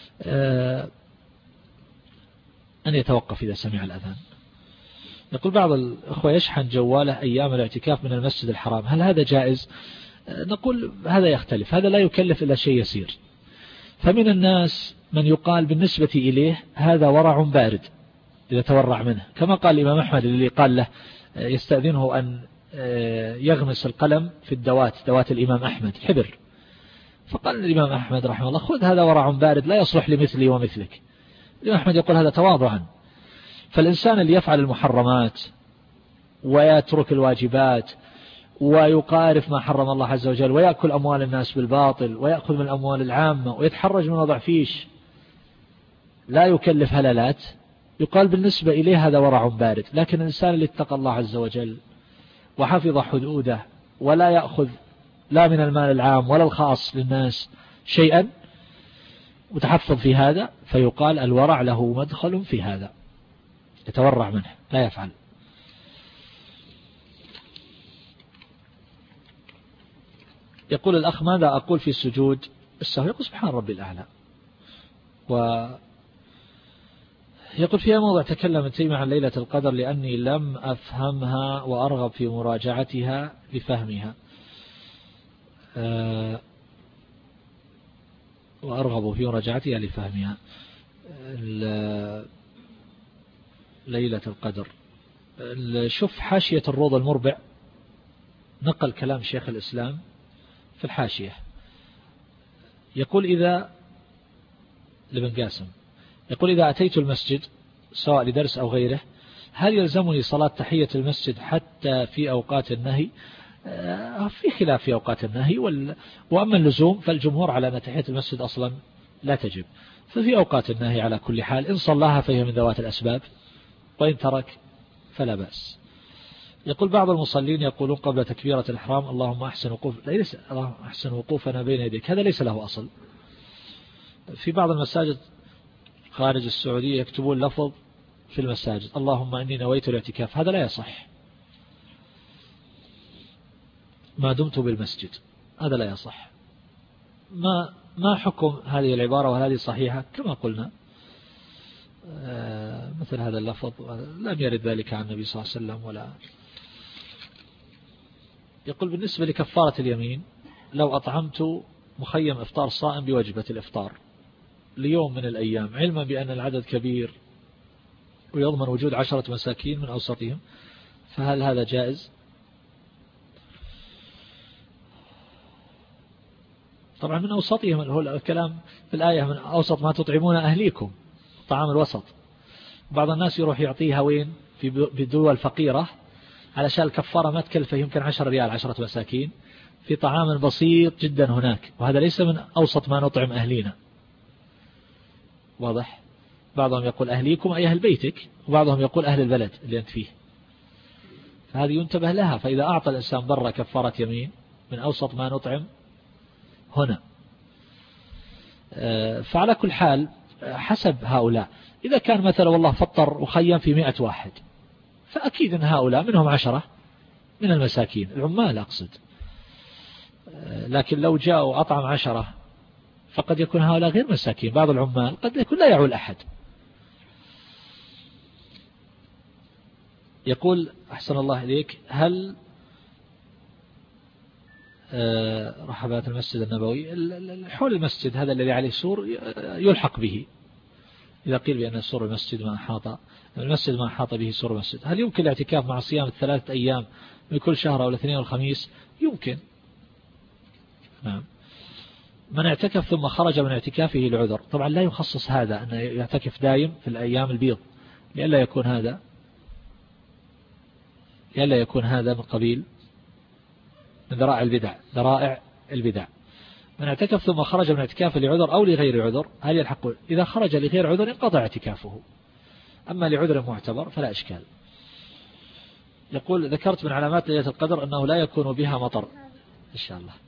أن يتوقف إذا سمع الأذان. يقول بعض الأخوة يشحن جواله أيام الاعتكاف من المسجد الحرام، هل هذا جائز؟ نقول هذا يختلف، هذا لا يكلف إلا شيء يسير. فمن الناس من يقال بالنسبة إليه هذا ورع بارد إذا تورع منه، كما قال الإمام أحمد اللي قال له يستأذنه أن يغمس القلم في الدوات، دوات الإمام أحمد حبر، فقال الإمام أحمد رحمه الله خذ هذا ورع بارد لا يصلح لمثلي ومثلك. الإمام أحمد يقول هذا تواضعا. فالإنسان اللي يفعل المحرمات ويترك الواجبات ويقارف ما حرم الله عز وجل ويأكل أموال الناس بالباطل ويأخذ من الأموال العامة ويتحرج من وضع فيش لا يكلف هلالات، يقال بالنسبة إليه هذا ورع بارد. لكن الإنسان اللي اتقى الله عز وجل وحفظ حدوده ولا يأخذ لا من المال العام ولا الخاص للناس شيئا وتحفظ في هذا، فيقال الورع له مدخل في هذا، يتورع منه لا يفعل. يقول الأخ ماذا أقول في السجود السهو؟ يقول سبحان ربي الأعلى. ويقول فيها موضع تكلم ابن تيمية عن ليلة القدر لأني لم أفهمها وأرغب في مراجعتها لفهمها، وأرغب في مراجعتها لفهمها. ليلة القدر، شوف حاشية الروض المربع نقل كلام شيخ الإسلام في الحاشية، يقول إذا لابن قاسم يقول إذا أتيت المسجد سواء لدرس أو غيره هل يلزمني صلاة تحية المسجد حتى في أوقات النهي؟ في خلاف في أوقات النهي، وأما اللزوم فالجمهور على أن تحية المسجد أصلا لا تجب، ففي أوقات النهي على كل حال إن صلاها فهي من ذوات الأسباب، وإن ترك فلا بأس. يقول بعض المصلين يقولون قبل تكبيرة الإحرام اللهم أحسن وقوف ليس اللهم أحسن وقوفنا بين يديك، هذا ليس له أصل. في بعض المساجد خارج السعودية يكتبون لفظ في المساجد اللهم إني نويت الاعتكاف، هذا لا يصح ما دمت بالمسجد، هذا لا يصح. ما ما حكم هذه العبارة وهذه صحيحة؟ كما قلنا مثل هذا اللفظ لم يرد ذلك عن النبي صلى الله عليه وسلم ولا. يقول بالنسبة لكفارة اليمين لو أطعمت مخيم إفطار صائم بوجبة الإفطار ليوم من الأيام علما بأن العدد كبير ويضمن وجود عشرة مساكين من أوسطهم، فهل هذا جائز؟ طبعا من أوسطهم هو الكلام في الآية من أوسط ما تطعمون أهليكم، طعام الوسط. بعض الناس يروح يعطيها وين في بدول فقيرة علشان الكفارة ما تكلفه يمكن عشر ريال عشرة مساكين في طعام بسيط جدا هناك، وهذا ليس من أوسط ما نطعم أهلينا. واضح؟ بعضهم يقول أهليكم أي أهل بيتك، وبعضهم يقول أهل البلد اللي أنت فيه، فهذه ينتبه لها. فإذا أعطى الإنسان برا كفارة يمين من أوسط ما نطعم هنا. فعلى كل حال حسب هؤلاء، إذا كان مثلا والله فطر وخيم في مئة واحد فأكيد أن هؤلاء منهم عشرة من المساكين العمال أقصد، لكن لو جاءوا أطعم عشرة فقد يكون هؤلاء غير مساكين، بعض العمال قد يكون لا يعول أحد. يقول أحسن الله إليك، هل رحبات المسجد النبوي حول المسجد هذا الذي عليه سور يلحق به، إذا قيل بأن سور المسجد ما أحاط المسجد ما أحاط به سور المسجد، هل يمكن الاعتكاف مع صيام الثلاثة أيام من كل شهر أو الاثنين والخميس؟ يمكن. نعم. من اعتكف ثم خرج من اعتكافه لعذر، طبعا لا يخصص هذا أن يعتكف دائم في الأيام البيض، لئلا يكون هذا لئلا يكون هذا من قبيل من ذرائع البدع ذرائع البدع. من اعتكف ثم خرج من اعتكافه لعذر أو لغير عذر هل يلحق؟ إذا خرج لغير عذر انقطع اعتكافه، أما لعذر معتبر فلا إشكال. يقول ذكرت من علامات ليلة القدر أنه لا يكون بها مطر إن شاء الله.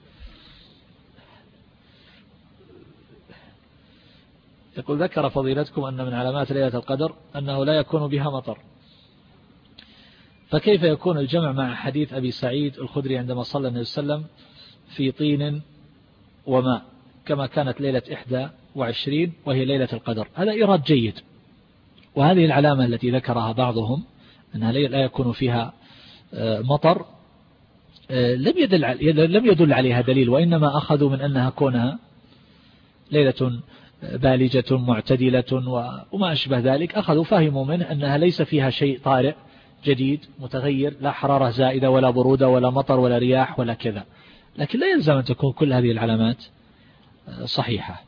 يقول ذكر فضيلتكم أن من علامات ليلة القدر أنه لا يكون بها مطر، فكيف يكون الجمع مع حديث أبي سعيد الخدري عندما صلى النبي صلى الله عليه وسلم في طين وماء كما كانت ليلة إحدى وعشرين وهي ليلة القدر؟ هذا إيراد جيد، وهذه العلامة التي ذكرها بعضهم أنها لا يكون فيها مطر لم يدل لم يدل عليها دليل، وإنما أخذوا من أنها كونها ليلة بالجة معتدلة وما أشبه ذلك، أخذوا فهموا منه أنها ليس فيها شيء طارئ جديد متغير، لا حرارة زائدة ولا برودة ولا مطر ولا رياح ولا كذا، لكن لا يلزم أن تكون كل هذه العلامات صحيحة.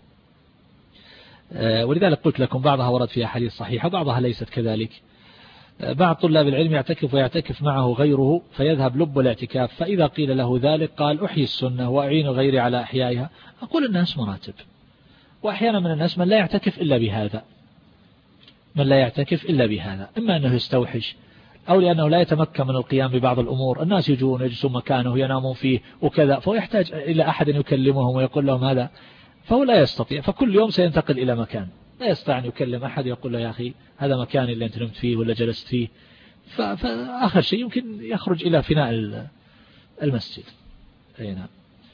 ولذلك قلت لكم بعضها ورد فيها حديث صحيحة بعضها ليست كذلك. بعض طلاب العلم يعتكف ويعتكف معه غيره فيذهب لب الاعتكاف، فإذا قيل له ذلك قال أحيي السنة وأعين غيري على إحيائها. أقول الناس مراتب، وأحيانا من الناس من لا يعتكف إلا بهذا من لا يعتكف إلا بهذا إما أنه يستوحش أو لأنه لا يتمكن من القيام ببعض الأمور، الناس يجون يجلسون مكانه ينامون فيه وكذا، فهو يحتاج إلى أحد يكلمهم ويقول لهم هذا، فهو لا يستطيع، فكل يوم سينتقل إلى مكان لا يستطيع أن يكلم أحد يقول له يا أخي هذا مكاني اللي أنت نمت فيه ولا جلست فيه، فآخر شيء يمكن يخرج إلى فناء المسجد. أي نعم.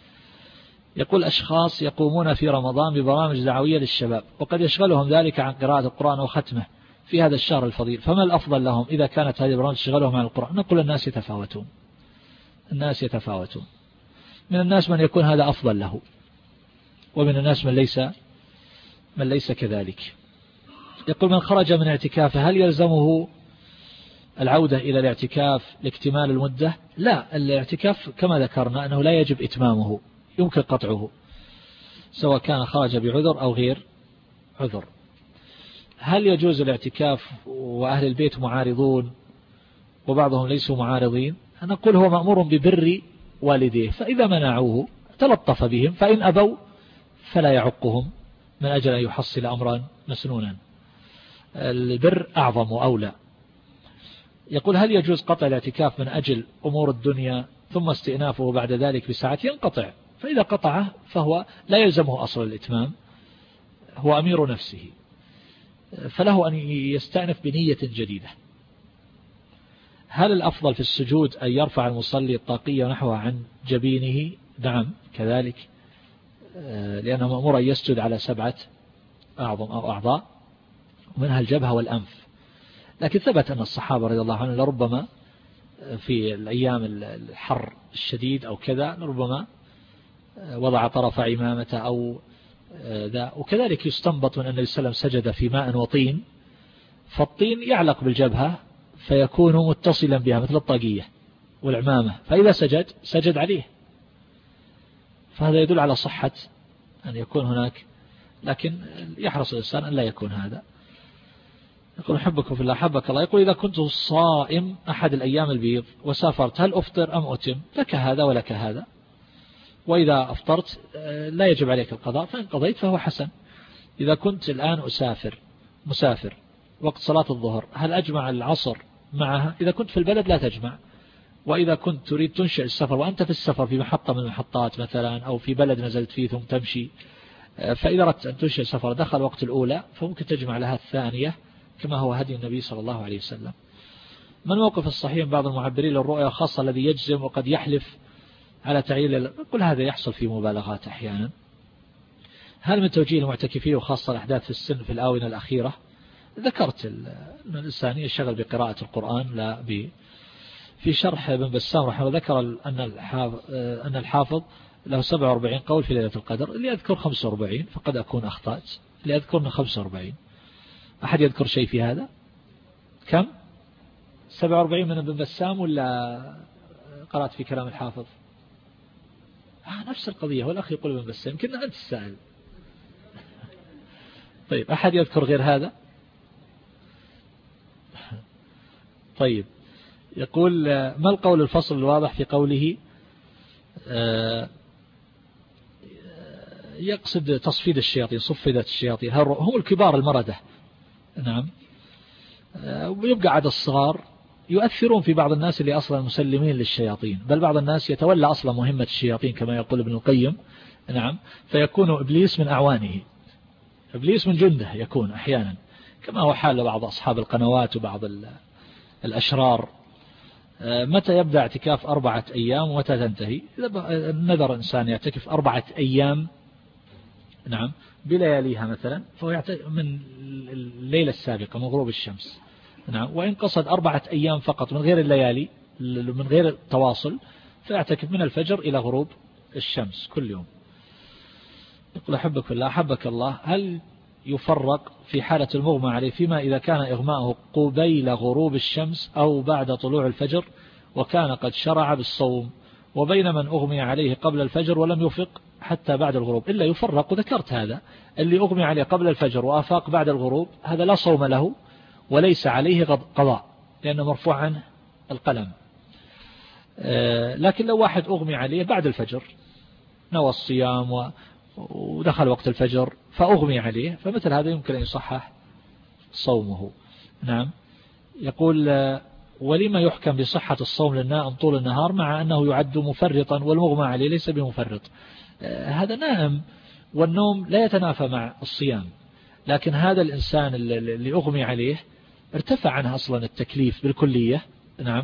يقول أشخاص يقومون في رمضان ببرامج دعوية للشباب وقد يشغلهم ذلك عن قراءة القرآن وختمه في هذا الشهر الفضيل، فما الأفضل لهم إذا كانت هذه البرامج تشغلهم عن القرآن؟ نقول الناس يتفاوتون الناس يتفاوتون من الناس من يكون هذا أفضل له، ومن الناس من ليس من ليس كذلك. يقول من خرج من اعتكافه هل يلزمه العودة إلى الاعتكاف لاكتمال المدة؟ لا، الاعتكاف كما ذكرنا أنه لا يجب إتمامه، يمكن قطعه سواء كان خرج بعذر أو غير عذر. هل يجوز الاعتكاف وأهل البيت معارضون وبعضهم ليسوا معارضين؟ أنا أقول هو مأمور ببر والديه، فإذا منعوه تلطف بهم، فإن أبوا فلا يعقهم من أجل أن يحصل أمرا مسنونا، البر أعظم وأولى. يقول هل يجوز قطع الاعتكاف من أجل أمور الدنيا ثم استئنافه بعد ذلك بساعة؟ ينقطع، فإذا قطعه فهو لا يلزمه أصل الإتمام، هو أمير نفسه، فله أن يستأنف بنية جديدة. هل الأفضل في السجود أن يرفع المصلي الطاقية ونحوها عن جبينه؟ نعم كذلك، لأنه مأمور أن يسجد على سبعة أعظم أو أعضاء ومنها الجبهة والأنف، لكن ثبت أن الصحابة رضي الله عنهم لربما في الأيام الحر الشديد أو كذا لربما وضع طرف عمامته أو ذا. وكذلك يستنبط من أن النبي صلى الله عليه وسلم سجد في ماء وطين، فالطين يعلق بالجبهة فيكون متصلا بها مثل الطاقية والعمامة، فإذا سجد سجد عليه، فهذا يدل على صحة أن يكون هناك، لكن يحرص الإنسان أن لا يكون هذا. يقول حبكم في الله حبك الله. يقول إذا كنت صائم أحد الأيام البيض وسافرت هل أفطر أم أتم؟ لك هذا ولك هذا، وإذا أفطرت لا يجب عليك القضاء، فإن قضيت فهو حسن. إذا كنت الآن أسافر مسافر وقت صلاة الظهر هل أجمع العصر معها؟ إذا كنت في البلد لا تجمع، وإذا كنت تريد تنشئ السفر وأنت في السفر في محطة من المحطات مثلا أو في بلد نزلت فيه ثم تمشي، فإذا أردت أن تنشئ السفر دخل وقت الأولى فممكن تجمع لها الثانية كما هو هدي النبي صلى الله عليه وسلم. من موقف الصحيح بعض المعبرين للرؤيا خاصة الذي يجزم وقد يحلف على تعيين؟ كل هذا يحصل في مبالغات أحيانا. هل من توجيه المعتكفين وخاصة الأحداث في السن في الآونة الأخيرة؟ ذكرت أن الإنسان يشغل بقراءة القرآن لا ب في شرح ابن بسام رحمه الله ذكر أن الحافظ, أن الحافظ له سبعة وأربعين قول في ليلة القدر، اللي أذكر خمسة وأربعين فقد أكون أخطأت، اللي أذكرنا خمسة وأربعين. أحد يذكر شيء في هذا؟ كم؟ سبعة وأربعين من ابن بسام ولا قرأت في كلام الحافظ؟ آه نفس القضية، والأخ يقول ابن بسام كنا أنت السائل. طيب أحد يذكر غير هذا؟ طيب يقول ما القول الفصل الواضح في قوله يقصد تصفيد الشياطين، صفدت الشياطين، هم الكبار المردة نعم، ويبقى عدد الصغار يؤثرون في بعض الناس اللي أصلا مسلمين للشياطين، بل بعض الناس يتولى أصلا مهمة الشياطين كما يقول ابن القيم نعم، فيكون إبليس من أعوانه، إبليس من جنده يكون أحيانا، كما هو حال بعض أصحاب القنوات وبعض الأشرار. متى يبدأ اعتكاف أربعة أيام ومتى تنتهي؟ إذا نذر إنسان يعتكف أربعة أيام نعم بلياليها مثلا فهو يعتكف من الليلة السابقة من غروب الشمس نعم، وإن قصد أربعة أيام فقط من غير الليالي من غير التواصل فيعتكف من الفجر إلى غروب الشمس كل يوم. يقول أحبك في الله أحبك الله. هل يفرق في حالة المغمى عليه فيما إذا كان إغماءه قبيل غروب الشمس أو بعد طلوع الفجر وكان قد شرع بالصوم، وبين من أغمي عليه قبل الفجر ولم يفق حتى بعد الغروب؟ إلا يفرق، وذكرت هذا اللي أغمي عليه قبل الفجر وأفاق بعد الغروب هذا لا صوم له وليس عليه قضاء لأنه مرفوع عنه القلم. لكن لو واحد أغمي عليه بعد الفجر نوى الصيام و ودخل وقت الفجر فأغمي عليه فمثل هذا يمكن أن يصحح صومه نعم. يقول ولما يحكم بصحة الصوم للنائم طول النهار مع أنه يعد مفرطا والمغمى عليه ليس بمفرط؟ هذا نائم والنوم لا يتنافى مع الصيام، لكن هذا الإنسان اللي أغمي عليه ارتفع عنه أصلا التكليف بالكلية نعم،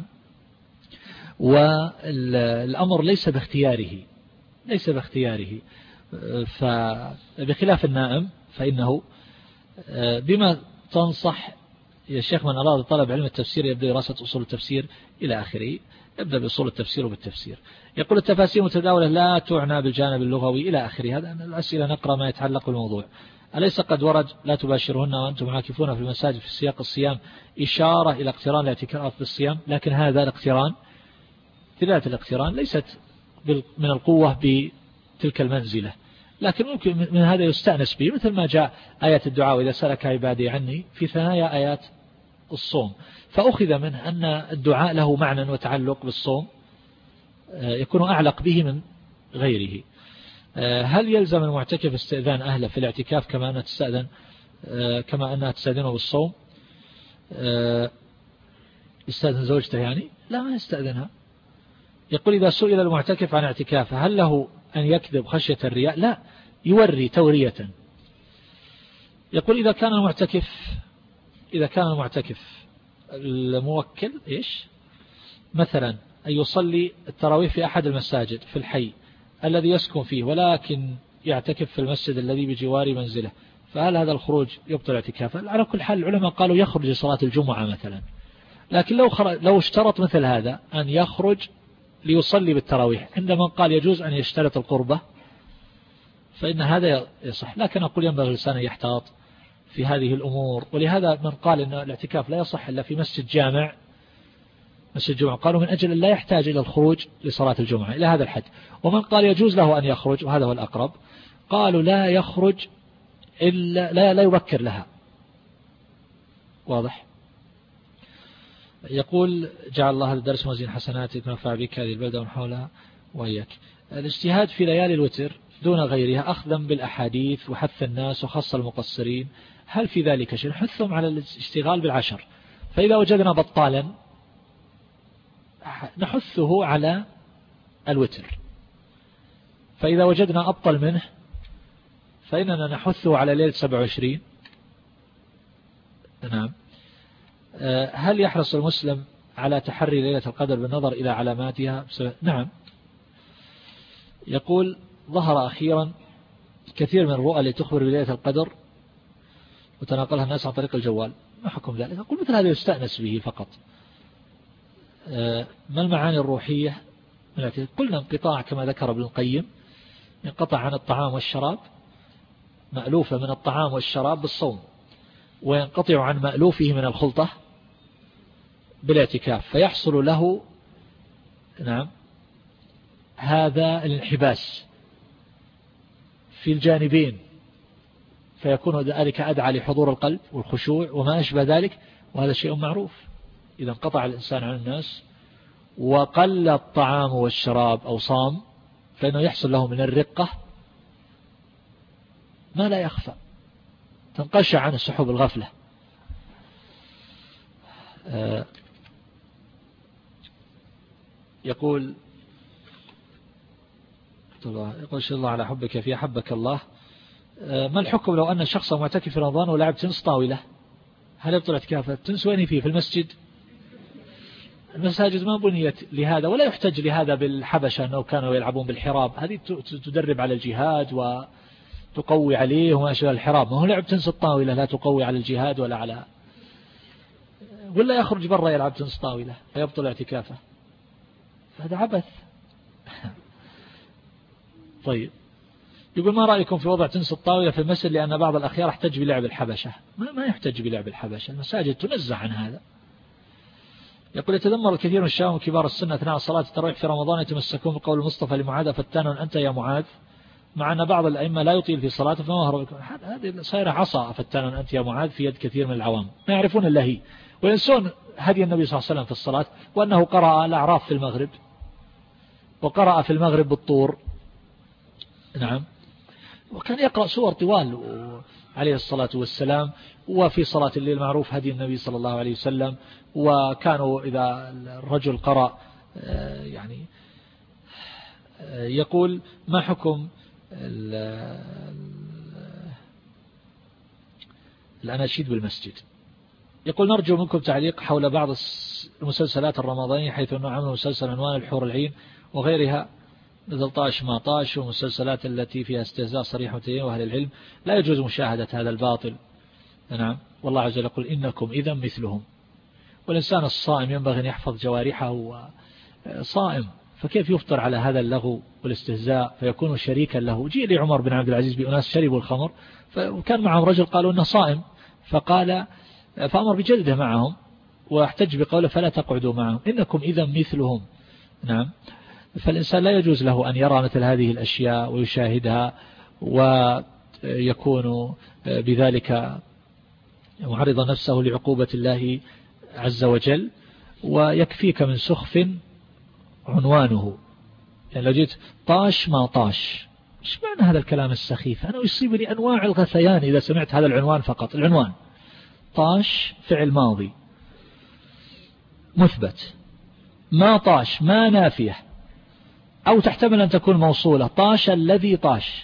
والأمر ليس باختياره ليس باختياره فبخلاف النائم فإنه بما تنصح يا شيخ من أراد طلب علم التفسير يبدأ دراسة أصول التفسير إلى آخره، يبدأ بأصول التفسير وبالتفسير. يقول التفاسير متداولة لا تعنى بالجانب اللغوي إلى آخره. هذا الأسئلة نقرأ ما يتعلق بالموضوع. أليس قد ورد لا تباشرهن وأنتم عاكفون في المساجد في سياق الصيام إشارة إلى اقتران الاعتكاف بالصيام؟ لكن هذا الاقتران ذات الاقتران ليست من القوة بتلك المنزلة، لكن ممكن من هذا يستأنس به، مثل ما جاء آية الدعاء إذا سألك عبادي عني في ثنايا آيات الصوم، فأخذ منه أن الدعاء له معنى وتعلق بالصوم يكون أعلق به من غيره. هل يلزم المعتكف استئذان أهله في الاعتكاف كما أنها تستأذن كما أنها تستأذنه بالصوم؟ يستأذن زوجته يعني؟ لا ما يستأذنها. يقول إذا سئل المعتكف عن اعتكافه هل له أن يكذب خشية الرياء؟ لا، يوري تورية. يقول إذا كان المعتكف إذا كان المعتكف الموكل إيش مثلا أن يصلي التراويح في أحد المساجد في الحي الذي يسكن فيه ولكن يعتكف في المسجد الذي بجوار منزله، فهل هذا الخروج يبطل اعتكافه؟ على كل حال العلماء قالوا يخرج لصلاة الجمعة مثلا، لكن لو خرج لو اشترط مثل هذا أن يخرج ليصلي بالتراويح، عندما قال يجوز أن يشترط القربة فإن هذا يصح. لكن أقول ينبغي الإنسان يحتاط في هذه الأمور. ولهذا من قال أن الاعتكاف لا يصح إلا في مسجد جامع، مسجد الجمعة، قالوا من أجل أن لا يحتاج إلى الخروج لصلاة الجمعة إلى هذا الحد. ومن قال يجوز له أن يخرج، وهذا هو الأقرب، قالوا لا يخرج إلا لا, لا يبكر لها. واضح؟ يقول جعل الله هذا الدرس موازين حسناتك ونفع بك هذه البلدة ومن حولها وإياك. الاجتهاد في ليالي الوتر دون غيرها أخذا بالأحاديث وحث الناس وخص المقصرين، هل في ذلك شيء؟ نحثهم على الاشتغال بالعشر، فإذا وجدنا بطالا نحثه على الوتر، فإذا وجدنا أبطل منه فإننا نحثه على ليلة سبع وعشرين. نعم. هل يحرص المسلم على تحري ليلة القدر بالنظر إلى علاماتها؟ نعم. يقول ظهر أخيرا كثير من الرؤى التي تخبر بليلة القدر وتناقلها الناس عن طريق الجوال، ما حكم ذلك؟ أقول مثل هذا يستأنس به فقط. ما المعاني الروحية؟ قلنا انقطاع كما ذكر ابن القيم، ينقطع عن الطعام والشراب، مألوفة من الطعام والشراب بالصوم، وينقطع عن مألوفه من الخلطة بالاعتكاف، فيحصل له نعم هذا الانحباس في الجانبين، فيكون ذلك أدعى لحضور القلب والخشوع وما أشبه ذلك، وهذا شيء معروف. إذا انقطع الإنسان عن الناس وقل الطعام والشراب أو صام فإنه يحصل له من الرقة ما لا يخفى، تنقشع عن سحب الغفلة. يقول يقول شاء الله على حبك في حبك الله، ما الحكم لو أن شخص معتكف في رمضان ولعب تنس طاولة، هل يبطل اعتكافه؟ التنس وين فيه؟ في المسجد؟ المساجد ما بنيت لهذا، ولا يحتج لهذا بالحبشة أنه كانوا يلعبون بالحراب، هذه تدرب على الجهاد وتقوي عليه وما شابه الحراب، ما هو لعب تنس الطاولة لا تقوي على الجهاد ولا على، ولا يخرج برا يلعب تنس طاولة فيبطل اعتكافه، هذا عبث. طيب يقول ما رأيكم في وضع تنس الطاولة في المسجد، لأن بعض الأخيار احتج بلعب الحبشة؟ ما, ما يحتج بلعب الحبشة، المساجد تنزع عن هذا. يقول يتذمر الكثير من الشباب وكبار السن أثناء صلاة التراويح في رمضان يتمسكون بقول المصطفى لمعاذ فتان أنت يا معاذ، مع أن بعض الأئمة لا يطيل في صلاته، فما هو هذه صايرة عصا فتان أنت يا معاذ في يد كثير من العوام، ما يعرفون إلا هي، وينسون هدي النبي صلى الله عليه وسلم في الصلاة، وأنه قرأ الأعراف في المغرب وقرأ في المغرب بالطور. نعم. وكان يقرأ سور طوال عليه الصلاة والسلام، وفي صلاة الليل معروف هدي النبي صلى الله عليه وسلم، وكانوا إذا الرجل قرأ يعني يقول ما حكم الأناشيد بالمسجد؟ يقول نرجو منكم تعليق حول بعض المسلسلات الرمضانية، حيث أنه عملوا مسلسل عنوان الحور العين وغيرها مثل طاش ما طاش، ومسلسلات التي فيها استهزاء صريح وتدين، وأهل العلم لا يجوز مشاهدة هذا الباطل. نعم. والله عز وجل يقول إنكم إذا مثلهم، والإنسان الصائم ينبغي أن يحفظ جوارحه صائم، فكيف يفطر على هذا اللغو والاستهزاء فيكون شريكا له؟ جيء لي عمر بن عبد العزيز بأناس شربوا الخمر وكان معهم رجل قالوا إنه صائم، فقال فأمر بجلده معهم واحتج بقوله فلا تقعدوا معهم إنكم إذا مثلهم. نعم. فالإنسان لا يجوز له أن يرى مثل هذه الأشياء ويشاهدها ويكون بذلك معرض نفسه لعقوبة الله عز وجل. ويكفيك من سخف عنوانه، يعني لو جيت طاش ما طاش، ايش معنى هذا الكلام السخيف؟ أنا يصيبني أنواع الغثيان إذا سمعت هذا العنوان فقط. العنوان طاش فعل ماضي مثبت، ما طاش ما نافية، أو تحتمل أن تكون موصولة، طاش الذي طاش،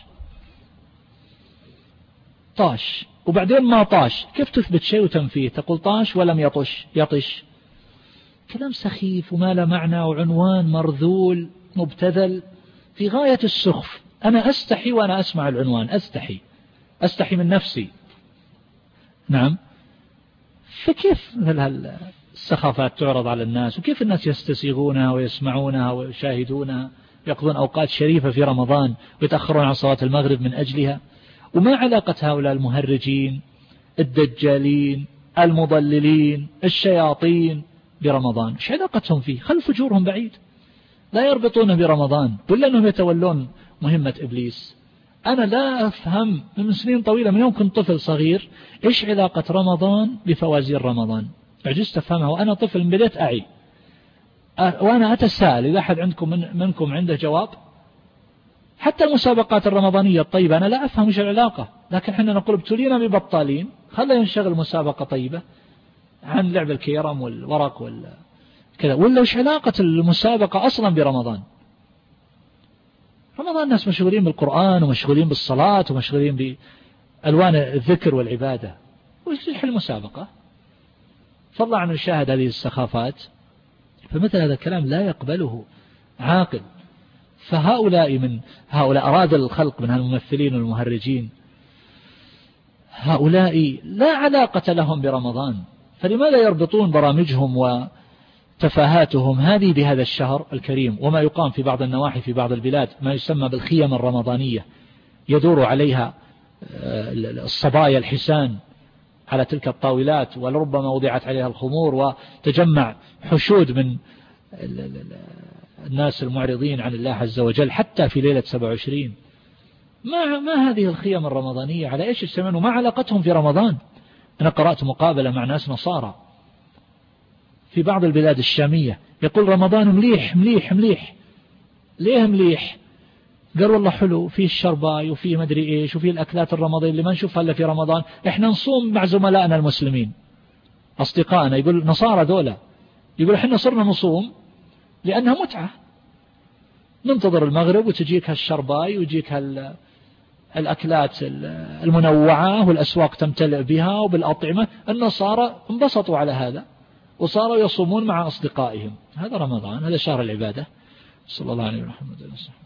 طاش وبعدين ما طاش، كيف تثبت شيء وتنفيه؟ تقول طاش ولم يطش يطش، كلام سخيف وما له معنى، وعنوان مرذول مبتذل في غاية السخف. أنا أستحي وأنا أسمع العنوان، أستحي أستحي من نفسي. نعم. فكيف مثل السخافات تعرض على الناس، وكيف الناس يستسيغونها ويسمعونها ويشاهدونها؟ يقضون أوقات شريفة في رمضان ويتأخرون عن صلاة المغرب من أجلها. وما علاقة هؤلاء المهرجين الدجالين المضللين الشياطين برمضان؟ ايش علاقتهم فيه؟ خل فجورهم بعيد، لا يربطون برمضان ولا أنهم يتولون مهمة إبليس. أنا لا أفهم من سنين طويلة، من يوم كنت طفل صغير، إيش علاقة رمضان بفوازير رمضان؟ عجزت أفهمها وأنا طفل، بديت أعي وأنا أتساءل إذا أحد عندكم من منكم عنده جواب. حتى المسابقات الرمضانية الطيبة أنا لا أفهم إيش العلاقة، لكن حنا نقول ابتلينا ببطالين، خلنا ينشغل مسابقة طيبة عن لعب الكيرم والورق وال كذا. ولا إيش علاقة المسابقة أصلا برمضان؟ رمضان الناس مشغولين بالقرآن ومشغولين بالصلاة ومشغولين بألوان الذكر والعبادة، وإيش المسابقة؟ فضلا عن نشاهد هذه السخافات. فمثل هذا الكلام لا يقبله عاقل. فهؤلاء من هؤلاء أراد الخلق من الممثلين والمهرجين، هؤلاء لا علاقة لهم برمضان، فلماذا يربطون برامجهم وتفاهاتهم هذه بهذا الشهر الكريم؟ وما يقام في بعض النواحي في بعض البلاد ما يسمى بالخيم الرمضانية، يدور عليها الصبايا الحسان على تلك الطاولات، ولربما وضعت عليها الخمور، وتجمع حشود من الناس المعرضين عن الله عز وجل حتى في ليلة سبعة وعشرين. ما ما هذه الخيام الرمضانية؟ على إيش يجتمعون وما علاقتهم في رمضان؟ أنا قرأت مقابلة مع ناس نصارى في بعض البلاد الشامية، يقول رمضان مليح مليح مليح. ليه مليح؟ قال والله حلو، فيه الشرباي وفيه مدري إيش وفيه الأكلات الرمضانية اللي ما نشوفها إلا في رمضان. إحنا نصوم مع زملائنا المسلمين أصدقائنا، يقول نصارى دولة، يقول إحنا صرنا نصوم لأنها متعة، ننتظر المغرب وتجيك هالشرباي ويجيك هال الأكلات المنوعة والأسواق تمتلئ بها وبالأطعمة. النصارى انبسطوا على هذا وصاروا يصومون مع أصدقائهم. هذا رمضان، هذا شهر العبادة. صلى الله عليه وسلم.